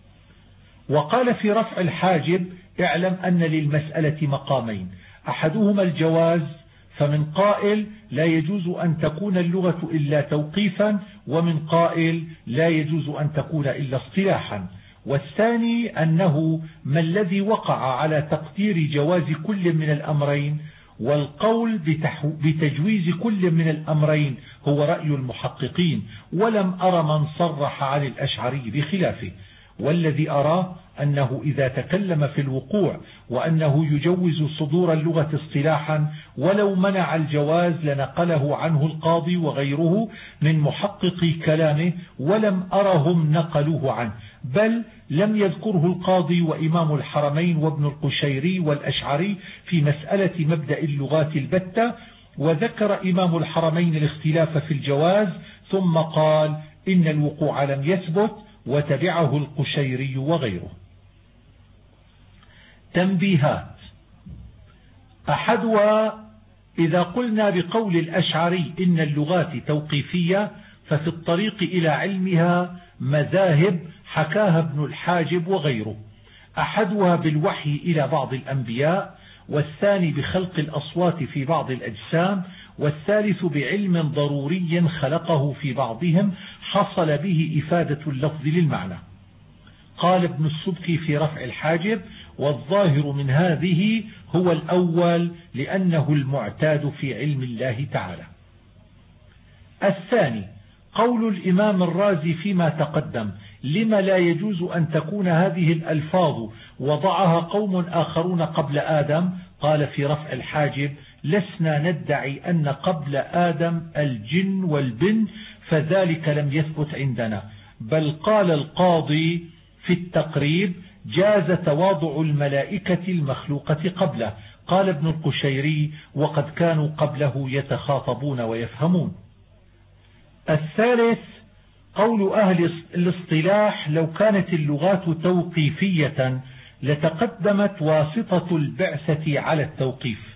وقال في رفع الحاجب: اعلم أن للمسألة مقامين، أحدهما الجواز، فمن قائل لا يجوز أن تكون اللغة إلا توقيفا، ومن قائل لا يجوز أن تكون إلا اصطلاحا. والثاني أنه ما الذي وقع على تقدير جواز كل من الأمرين، والقول بتجويز كل من الأمرين هو رأي المحققين، ولم أر من صرح عن الأشعري بخلافه. والذي أراه أنه إذا تكلم في الوقوع وأنه يجوز صدور اللغة اصطلاحا، ولو منع الجواز لنقله عنه القاضي وغيره من محقق كلامه، ولم أرهم نقلوه عنه، بل لم يذكره القاضي وإمام الحرمين وابن القشيري والأشعري في مسألة مبدأ اللغات البتة. وذكر إمام الحرمين الاختلاف في الجواز، ثم قال إن الوقوع لم يثبت، وتبعه القشيري وغيره. تنبيهات: أحدها: إذا قلنا بقول الأشعري إن اللغات توقيفية، ففي الطريق إلى علمها مذاهب حكاها ابن الحاجب وغيره. أحدها بالوحي إلى بعض الأنبياء، والثاني بخلق الأصوات في بعض الأجسام، والثالث بعلم ضروري خلقه في بعضهم حصل به إفادة اللفظ للمعنى. قال ابن السبكي في رفع الحاجب: والظاهر من هذه هو الأول، لأنه المعتاد في علم الله تعالى. الثاني قول الإمام الرازي فيما تقدم: لما لا يجوز أن تكون هذه الألفاظ وضعها قوم آخرون قبل آدم. قال في رفع الحاجب: لسنا ندعي أن قبل آدم الجن والبن، فذلك لم يثبت عندنا، بل قال القاضي في التقريب: جاز تواضع الملائكة المخلوقة قبله. قال ابن القشيري: وقد كانوا قبله يتخاطبون ويفهمون. الثالث قول أهل الاصطلاح: لو كانت اللغات توقيفية لتقدمت واسطة البعثة على التوقيف.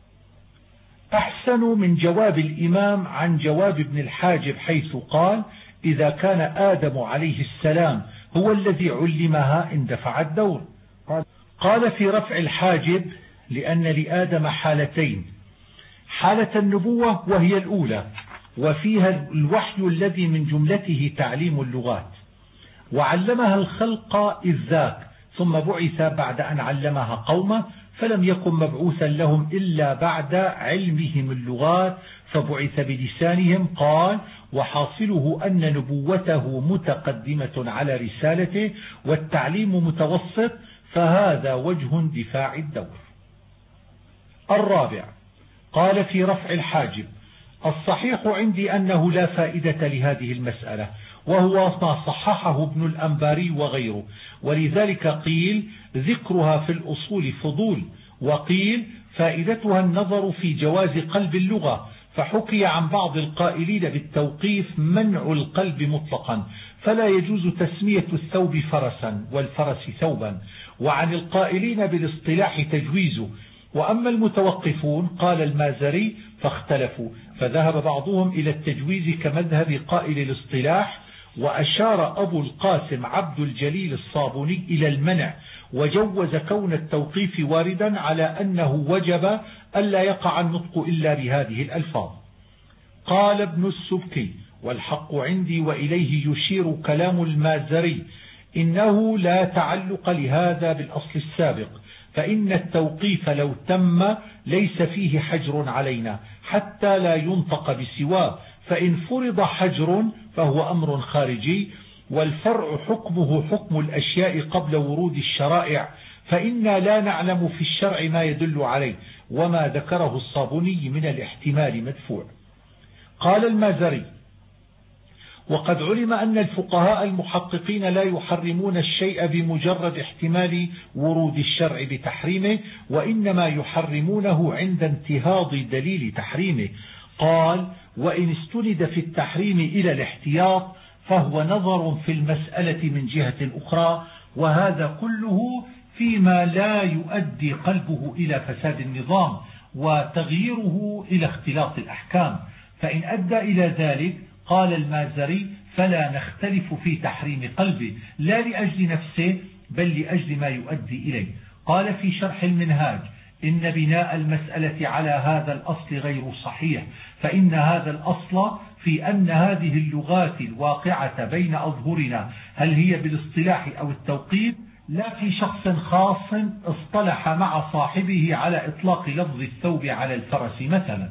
أحسن من جواب الإمام عن جواب ابن الحاجب، حيث قال: إذا كان آدم عليه السلام هو الذي علمها اندفع الدور. قال في رفع الحاجب: لأن لآدم حالتين: حالة النبوة وهي الأولى، وفيها الوحي الذي من جملته تعليم اللغات، وعلمها الخلق إذ ذاك، ثم بعث بعد أن علمها قومه، فلم يكن مبعوثا لهم إلا بعد علمهم اللغات، فبعث بلسانهم. قال: وحاصله أن نبوته متقدمة على رسالته، والتعليم متوسط، فهذا وجه اندفاع الدور. الرابع قال في رفع الحاجب: الصحيح عندي أنه لا فائدة لهذه المسألة، وهو ما صححه ابن الأنباري وغيره، ولذلك قيل ذكرها في الأصول فضول، وقيل فائدتها النظر في جواز قلب اللغة، فحكي عن بعض القائلين بالتوقيف منع القلب مطلقا، فلا يجوز تسمية الثوب فرسا والفرس ثوبا، وعن القائلين بالاصطلاح تجويزه. وأما المتوقفون قال المازري فاختلفوا، فذهب بعضهم إلى التجويز كمذهب قائل الاصطلاح، وأشار أبو القاسم عبد الجليل الصابوني إلى المنع، وجوز كون التوقيف واردا على أنه وجب ألا يقع النطق إلا بهذه الألفاظ. قال ابن السبكي: والحق عندي وإليه يشير كلام المازري إنه لا تعلق لهذا بالأصل السابق، فإن التوقيف لو تم ليس فيه حجر علينا حتى لا ينطق بسواه، فإن فرض حجر فهو أمر خارجي، والفرع حكمه حكم الأشياء قبل ورود الشرائع، فإنا لا نعلم في الشرع ما يدل عليه، وما ذكره الصابوني من الاحتمال مدفوع. قال المازري: وقد علم أن الفقهاء المحققين لا يحرمون الشيء بمجرد احتمال ورود الشرع بتحريمه، وإنما يحرمونه عند انتهاض دليل تحريمه. قال: وإن استند في التحريم إلى الاحتياط فهو نظر في المسألة من جهة أخرى، وهذا كله فيما لا يؤدي قلبه إلى فساد النظام وتغييره إلى اختلاط الأحكام، فإن أدى إلى ذلك قال المازري فلا نختلف في تحريم قلبه، لا لأجل نفسه بل لأجل ما يؤدي إليه. قال في شرح المنهاج: إن بناء المسألة على هذا الأصل غير صحيح، فإن هذا الأصل في أن هذه اللغات الواقعة بين أظهرنا هل هي بالاصطلاح أو التوقيف، لا في شخص خاص اصطلح مع صاحبه على إطلاق لفظ الثوب على الفرس مثلا.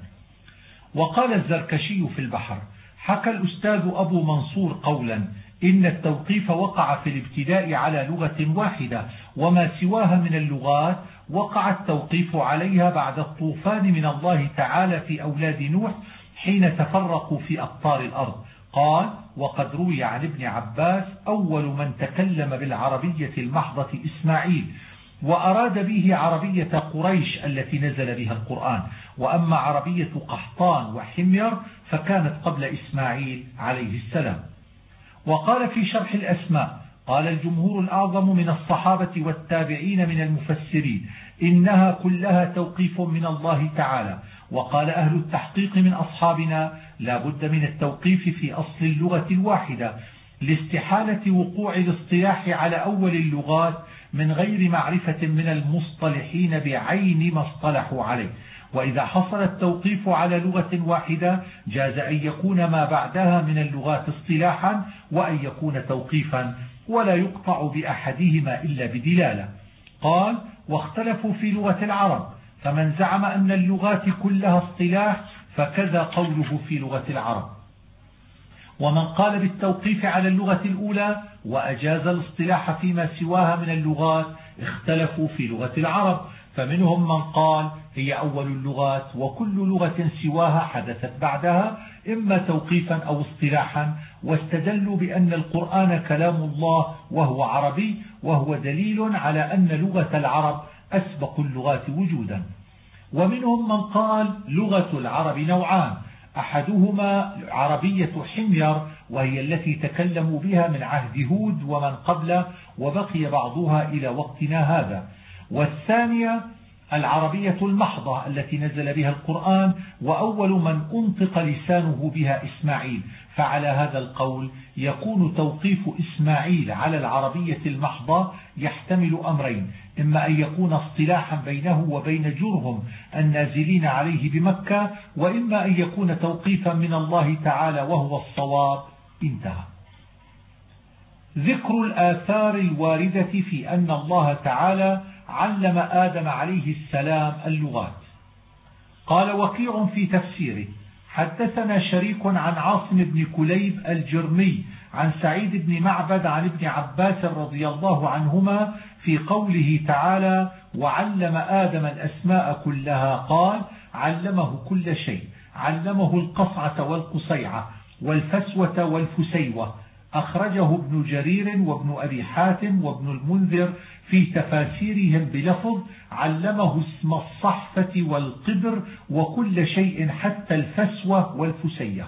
وقال الزركشي في البحر: حكى الأستاذ أبو منصور قولا: إن التوقيف وقع في الابتداء على لغة واحدة، وما سواها من اللغات وقع التوقيف عليها بعد الطوفان من الله تعالى في أولاد نوح حين تفرقوا في أقطار الأرض. قال: وقد روي عن ابن عباس: أول من تكلم بالعربية المحضة إسماعيل، وأراد به عربية قريش التي نزل بها القرآن، وأما عربية قحطان وحمير فكانت قبل إسماعيل عليه السلام. وقال في شرح الأسماء: قال الجمهور الأعظم من الصحابة والتابعين من المفسرين إنها كلها توقيف من الله تعالى. وقال أهل التحقيق من أصحابنا: لا بد من التوقيف في أصل اللغة الواحدة لاستحالة وقوع الاصطلاح على أول اللغات من غير معرفة من المصطلحين بعين ما اصطلحوا عليه. وإذا حصل التوقيف على لغة واحدة جاز أن يكون ما بعدها من اللغات اصطلاحا وأن يكون توقيفا، ولا يقطع بأحدهما إلا بدلالة. قال: واختلفوا في لغة العرب، فمن زعم أن اللغات كلها اصطلاح فكذا قوله في لغة العرب. ومن قال بالتوقيف على اللغة الأولى وأجاز الاصطلاح فيما سواها من اللغات اختلفوا في لغة العرب، فمنهم من قال هي أول اللغات وكل لغة سواها حدثت بعدها إما توقيفا أو اصطلاحا، واستدلوا بأن القرآن كلام الله وهو عربي، وهو دليل على أن لغة العرب أسبق اللغات وجودا. ومنهم من قال لغة العرب نوعان: أحدهما عربية حمير وهي التي تكلموا بها من عهد هود ومن قبله وبقي بعضها إلى وقتنا هذا، والثانية العربية المحضة التي نزل بها القرآن وأول من أنطق لسانه بها إسماعيل. فعلى هذا القول يكون توقيف إسماعيل على العربية المحضة يحتمل أمرين: إما أن يكون اصطلاحا بينه وبين جرهم النازلين عليه بمكة، وإما أن يكون توقيفا من الله تعالى وهو الصواب. انتهى. ذكر الآثار الواردة في أن الله تعالى علم آدم عليه السلام اللغات. قال وكيع في تفسيره: حدثنا شريك عن عاصم بن كليب الجرمي عن سعيد بن معبد عن ابن عباس رضي الله عنهما في قوله تعالى: وعلم آدم الأسماء كلها. قال: علمه كل شيء، علمه القصعة والقصيعة والفسوة والفسيوة أخرجه ابن جرير وابن أبي حاتم وابن المنذر في تفاسيرهم بلفظ علمه اسم الصحفة والقدر وكل شيء حتى الفسوة والفسية.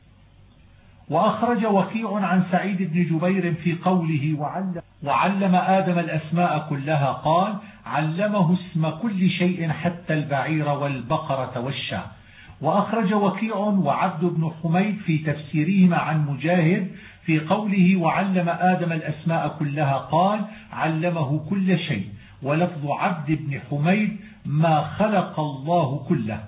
وأخرج وكيع عن سعيد بن جبير في قوله وعلم, وعلم آدم الأسماء كلها قال علمه اسم كل شيء حتى البعير والبقرة والشاة. وأخرج وكيع وعبد بن حميد في تفسيرهما عن مجاهد في قوله وعلم آدم الأسماء كلها قال علمه كل شيء، ولفظ عبد بن حميد ما خلق الله كله.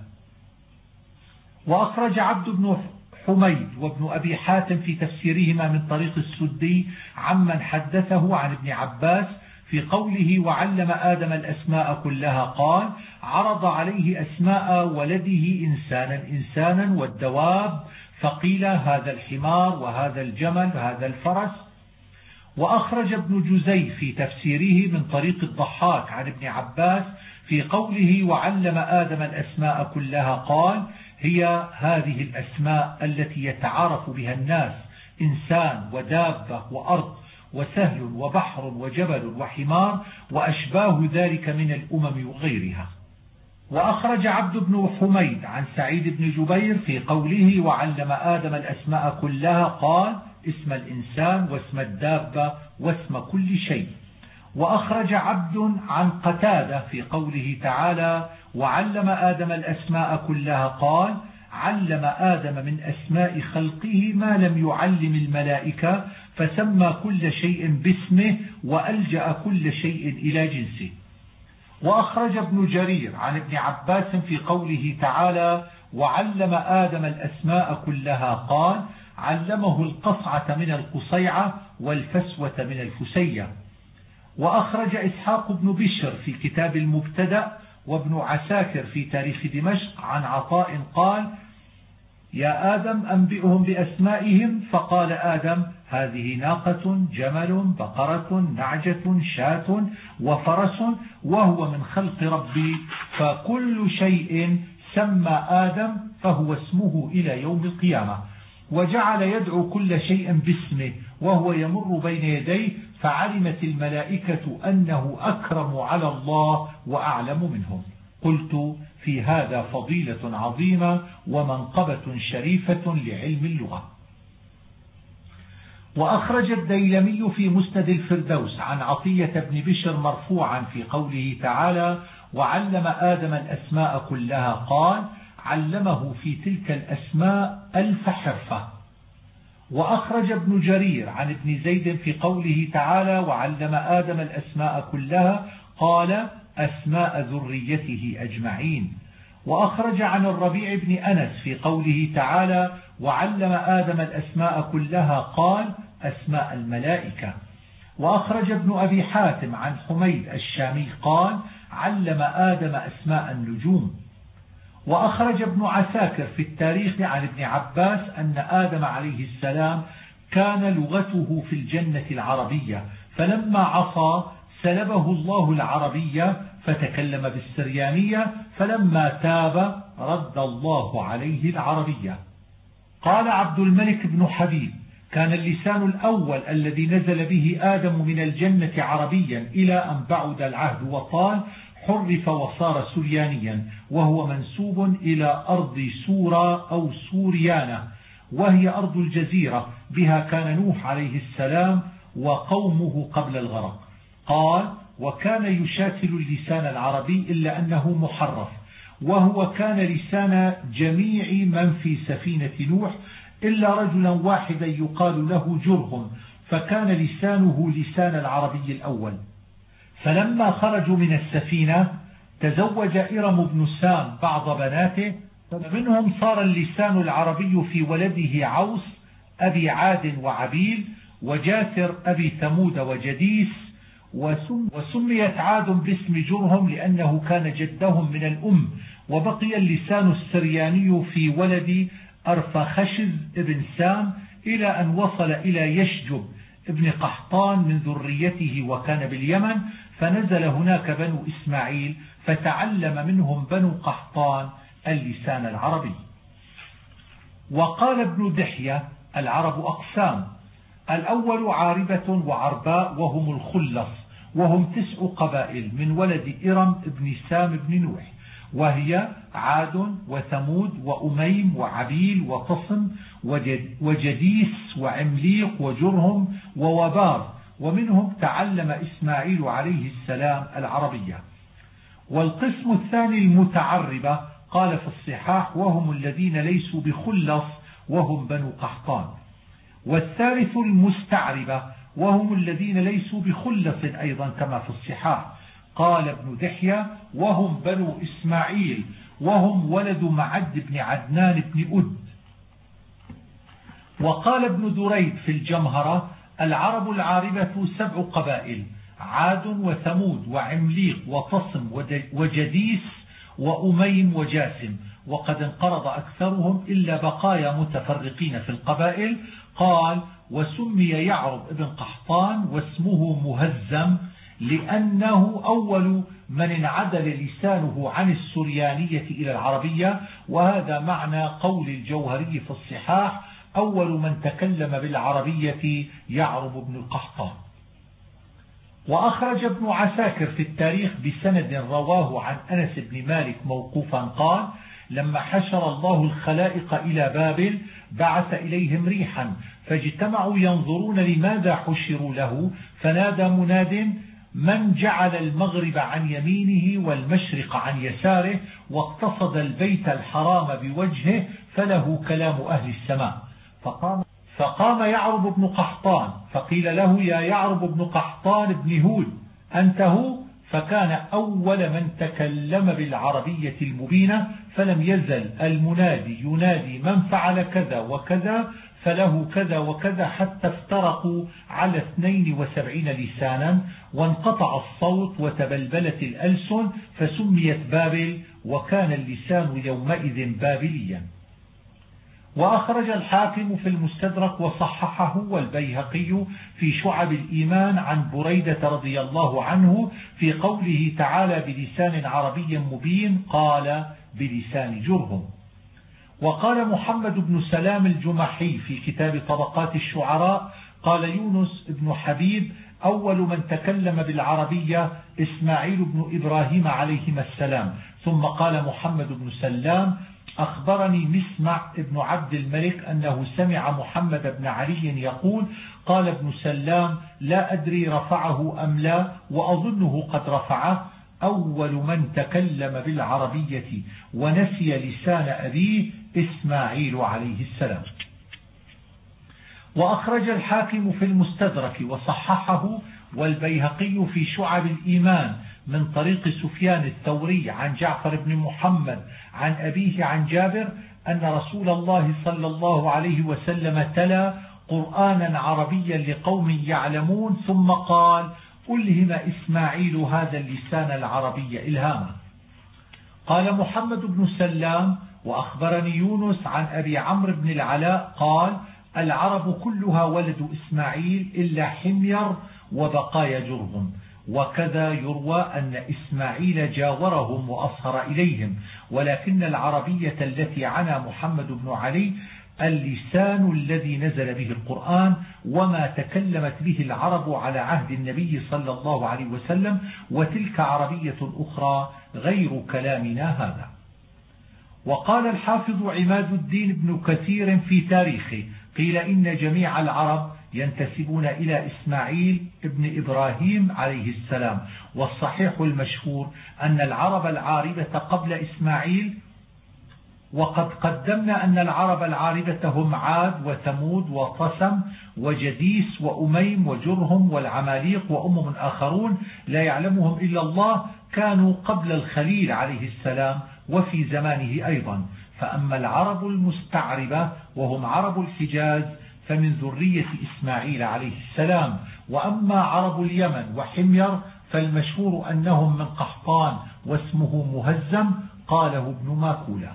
وأخرج عبد بن حميد وابن أبي حاتم في تفسيرهما من طريق السدي عمن حدثه عن ابن عباس في قوله وعلم آدم الأسماء كلها قال عرض عليه أسماء ولده إنسانا إنسانا والدواب فقيل هذا الحمار وهذا الجمل وهذا الفرس. وأخرج ابن جزي في تفسيره من طريق الضحاك عن ابن عباس في قوله وعلم آدم الأسماء كلها قال هي هذه الأسماء التي يتعارف بها الناس إنسان ودابة وأرض وسهل وبحر وجبل وحمار وأشباه ذلك من الأمم وغيرها. وأخرج عبد بن حميد عن سعيد بن جبير في قوله وعلم آدم الأسماء كلها قال اسم الإنسان واسم الدابة واسم كل شيء. وأخرج عبد عن قتادة في قوله تعالى وعلم آدم الأسماء كلها قال علم آدم من أسماء خلقه ما لم يعلم الملائكة فسمى كل شيء باسمه وألجأ كل شيء إلى جنسه. وأخرج ابن جرير عن ابن عباس في قوله تعالى وعلم آدم الأسماء كلها قال علمه القصعة من القصيعة والفسوة من الفسية. وأخرج إسحاق بن بشر في كتاب المبتدأ وابن عساكر في تاريخ دمشق عن عطاء قال يا آدم أنبئهم بأسمائهم فقال آدم هذه ناقة جمل بقرة نعجة شاة وفرس وهو من خلق ربي فكل شيء سمى آدم فهو اسمه إلى يوم القيامة. وجعل يدعو كل شيء باسمه وهو يمر بين يديه فعلمت الملائكة أنه أكرم على الله وأعلم منهم. قلت في هذا فضيلة عظيمة ومنقبة شريفة لعلم اللغة. وأخرج الديلمي في مسند الفردوس عن عطية بن بشر مرفوعا في قوله تعالى وعلم آدم الأسماء كلها قال علمه في تلك الأسماء ألف حرفة. وأخرج ابن جرير عن ابن زيد في قوله تعالى وعلم آدم الأسماء كلها قال أسماء ذريته أجمعين. وأخرج عن الربيع بن أنس في قوله تعالى وعلم آدم الأسماء كلها قال أسماء الملائكة. وأخرج ابن أبي حاتم عن حميد الشامي قال علم آدم أسماء النجوم. وأخرج ابن عساكر في التاريخ عن ابن عباس أن آدم عليه السلام كان لغته في الجنة العربية فلما عصى سلبه الله العربية فتكلم بالسريانية فلما تاب رد الله عليه العربية. قال عبد الملك بن حبيب كان اللسان الأول الذي نزل به آدم من الجنة عربيا إلى أن بعد العهد وطال حرف وصار سريانيا وهو منسوب إلى أرض سورة أو سوريانة وهي أرض الجزيرة بها كان نوح عليه السلام وقومه قبل الغرق. قال وكان يشاكل اللسان العربي إلا أنه محرف وهو كان لسان جميع من في سفينة نوح إلا رجلا واحدا يقال له جرهم فكان لسانه لسان العربي الأول. فلما خرجوا من السفينة تزوج إرم بن سام بعض بناته فمنهم صار اللسان العربي في ولده عوس أبي عاد وعبيل وجاسر أبي ثمود وجديس. وسميت عاد باسم جرهم لأنه كان جدهم من الأم. وبقي اللسان السرياني في ولد أرفخشز ابن سام إلى أن وصل إلى يشجب ابن قحطان من ذريته وكان باليمن فنزل هناك بنو إسماعيل فتعلم منهم بنو قحطان اللسان العربي. وقال ابن دحية العرب أقسام الأول عاربة وعرباء وهم الخلص، وهم تسع قبائل من ولد إرم ابن سام بن نوح، وهي عاد وثمود وأميم وعبيل وطصم وجديس وعمليق وجرهم ووبار، ومنهم تعلم إسماعيل عليه السلام العربية. والقسم الثاني المتعربة، قال في الصحاح وهم الذين ليسوا بخلص وهم بنو قحطان. والثالث المستعربة وهم الذين ليسوا بخلص أيضا كما في الصحاح، قال ابن دحية وهم بنو إسماعيل وهم ولد معد بن عدنان بن أد. وقال ابن دريد في الجمهرة العرب العاربة سبع قبائل، عاد وثمود وعمليق وطصم وجديس وأميم وجاسم، وقد انقرض أكثرهم إلا بقايا متفرقين في القبائل. قال وسمي يعرب ابن قحطان واسمه مهزم لأنه أول من انعدل لسانه عن السريانية إلى العربية، وهذا معنى قول الجوهري في الصحاح أول من تكلم بالعربية يعرب ابن القحطان. وأخرج ابن عساكر في التاريخ بسند رواه عن أنس بن مالك موقوفا قال لما حشر الله الخلائق إلى بابل بعث إليهم ريحا فاجتمعوا ينظرون لماذا حشروا له، فنادى مناد من جعل المغرب عن يمينه والمشرق عن يساره واقتصد البيت الحرام بوجهه فله كلام أهل السماء. فقام, فقام يعرب بن قحطان فقيل له يا يعرب بن قحطان بن هود أنت هو؟ فكان أول من تكلم بالعربية المبينة، فلم يزل المنادي ينادي من فعل كذا وكذا فله كذا وكذا حتى افترقوا على اثنين وسبعين لسانا، وانقطع الصوت وتبلبلت الألسن فسميت بابل، وكان اللسان يومئذ بابليا. وأخرج الحاكم في المستدرك وصححه والبيهقي في شعب الإيمان عن بريدة رضي الله عنه في قوله تعالى بلسان عربي مبين قال بلسان جرهم. وقال محمد بن سلام الجمحي في كتاب طبقات الشعراء قال يونس بن حبيب أول من تكلم بالعربية إسماعيل بن إبراهيم عليهما السلام. ثم قال محمد بن سلام أخبرني مسمع ابن عبد الملك أنه سمع محمد بن علي يقول قال ابن سلام لا أدري رفعه أم لا وأظنه قد رفعه أول من تكلم بالعربية ونسي لسان أبيه إسماعيل عليه السلام. وأخرج الحاكم في المستدرك وصححه والبيهقي في شعب الإيمان من طريق سفيان الثوري عن جعفر بن محمد عن أبيه عن جابر أن رسول الله صلى الله عليه وسلم تلا قرآنا عربيا لقوم يعلمون ثم قال ألهم إسماعيل هذا اللسان العربي إلهاما. قال محمد بن سلام وأخبرني يونس عن أبي عمرو بن العلاء قال العرب كلها ولد إسماعيل إلا حمير وبقايا جرهم. وكذا يروى أن إسماعيل جاورهم وأصهر إليهم، ولكن العربية التي عنى محمد بن علي اللسان الذي نزل به القرآن وما تكلمت به العرب على عهد النبي صلى الله عليه وسلم، وتلك عربية أخرى غير كلامنا هذا. وقال الحافظ عماد الدين بن كثير في تاريخه قيل إن جميع العرب ينتسبون إلى إسماعيل ابن إبراهيم عليه السلام، والصحيح المشهور أن العرب العاربة قبل إسماعيل، وقد قدمنا أن العرب العاربة هم عاد وثمود وطسم وجديس وأميم وجرهم والعماليق وأمم آخرون لا يعلمهم إلا الله، كانوا قبل الخليل عليه السلام وفي زمانه أيضا. فأما العرب المستعربة وهم عرب الحجاز فمن ذرية إسماعيل عليه السلام، وأما عرب اليمن وحمير فالمشهور أنهم من قحطان واسمه مهزم قاله ابن ماكولة.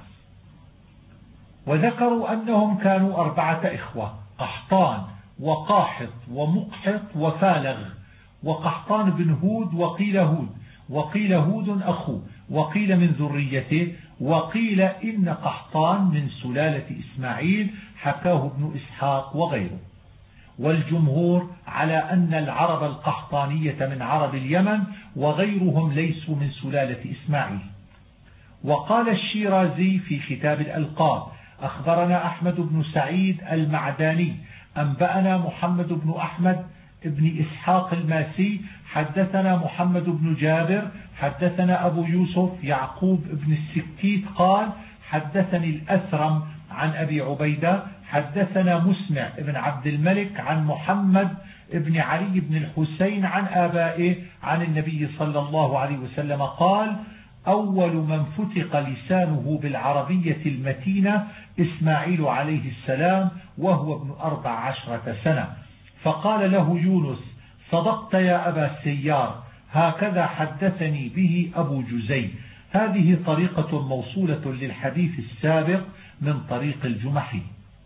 وذكروا أنهم كانوا أربعة إخوة قحطان وقاحط ومقحط وفالغ، وقحطان بن هود وقيل هود وقيل هود أخوه وقيل من ذريته، وقيل إن قحطان من سلالة إسماعيل حكاه ابن إسحاق وغيره. والجمهور على أن العرب القحطانية من عرب اليمن وغيرهم ليسوا من سلالة إسماعيل. وقال الشيرازي في كتاب الألقاب: أخبرنا أحمد بن سعيد المعداني أنبأنا محمد بن أحمد بن إسحاق الماسي حدثنا محمد بن جابر حدثنا أبو يوسف يعقوب بن السكيت قال: حدثني الأثرم عن أبي عبيدة حدثنا مسمع بن عبد الملك عن محمد بن علي بن الحسين عن آبائه عن النبي صلى الله عليه وسلم قال: أول من فتق لسانه بالعربية المتينة إسماعيل عليه السلام وهو ابن أربع عشرة سنة. فقال له يونس: صدقت يا أبا السيار، هكذا حدثني به أبو جزي. هذه طريقة موصولة للحديث السابق من طريق الجمحي.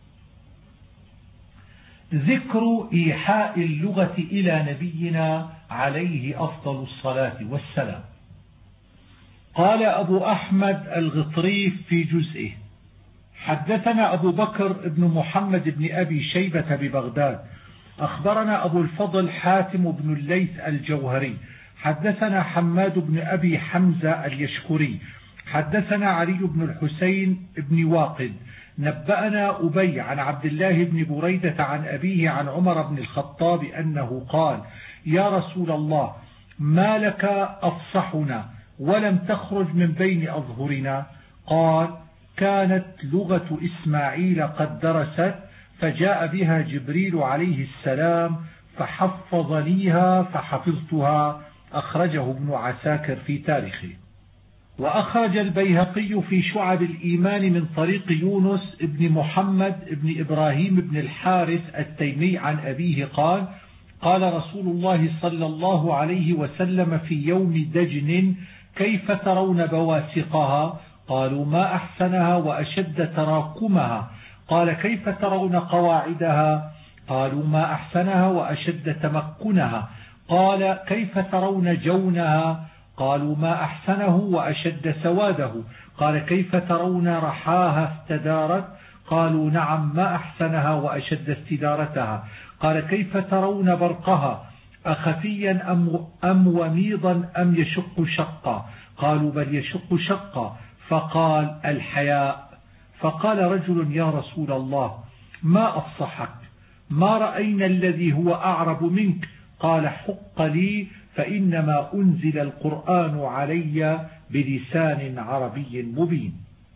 ذكر إيحاء اللغة إلى نبينا عليه أفضل الصلاة والسلام. قال أبو أحمد الغطريف في جزئه: حدثنا أبو بكر بن محمد بن أبي شيبة ببغداد أخبرنا أبو الفضل حاتم بن الليث الجوهري حدثنا حماد بن أبي حمزة اليشكري حدثنا علي بن الحسين بن واقد نبأنا أبي عن عبد الله بن بريدة عن أبيه عن عمر بن الخطاب أنه قال: يا رسول الله، ما لك أفصحنا ولم تخرج من بين أظهرنا؟ قال: كانت لغة إسماعيل قد درست فجاء بها جبريل عليه السلام فحفظنيها فحفظتها. أخرجه ابن عساكر في تاريخه. وأخرج البيهقي في شعب الإيمان من طريق يونس بن محمد بن إبراهيم بن الحارث التيمي عن أبيه قال: قال رسول الله صلى الله عليه وسلم في يوم دجن: كيف ترون بواسقها؟ قالوا: ما أحسنها وأشد تراكمها. قال: كيف ترون قواعدها؟ قالوا: ما أحسنها وأشد تمكنها. قال: كيف ترون جونها؟ قالوا: ما أحسنه وأشد سواده. قال: كيف ترون رحاها استدارت؟ قالوا: نعم، ما أحسنها وأشد استدارتها. قال: كيف ترون برقها؟ أخفيا أم, أم وميضا أم يشق شقا؟ قالوا: بل يشق شقا. فقال: الحياء. فقال رجل: يا رسول الله، ما أفصحك؟ ما رأينا الذي هو أعرب منك. قال: حق لي، فإنما أنزل القرآن علي بلسان عربي مبين.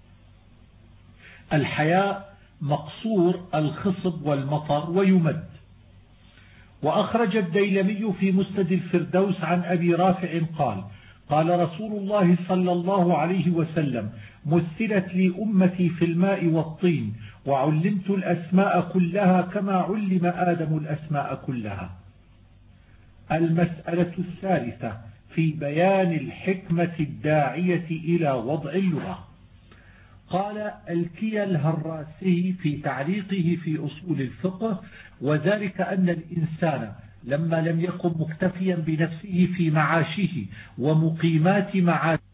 الحياء مقصور الخصب والمطر ويمد. وأخرج الديلمي في مسند الفردوس عن أبي رافع قال: قال رسول الله صلى الله عليه وسلم: مثلت لي أمتي في الماء والطين، وعلمت الأسماء كلها كما علم آدم الأسماء كلها. المسألة الثالثة في بيان الحكمة الداعية إلى وضع اللغة. قال الكي الهراسي في تعليقه في أصول الفقه: وذلك أن الإنسان لما لم يكن مكتفيا بنفسه في معاشه ومقيمات معاشه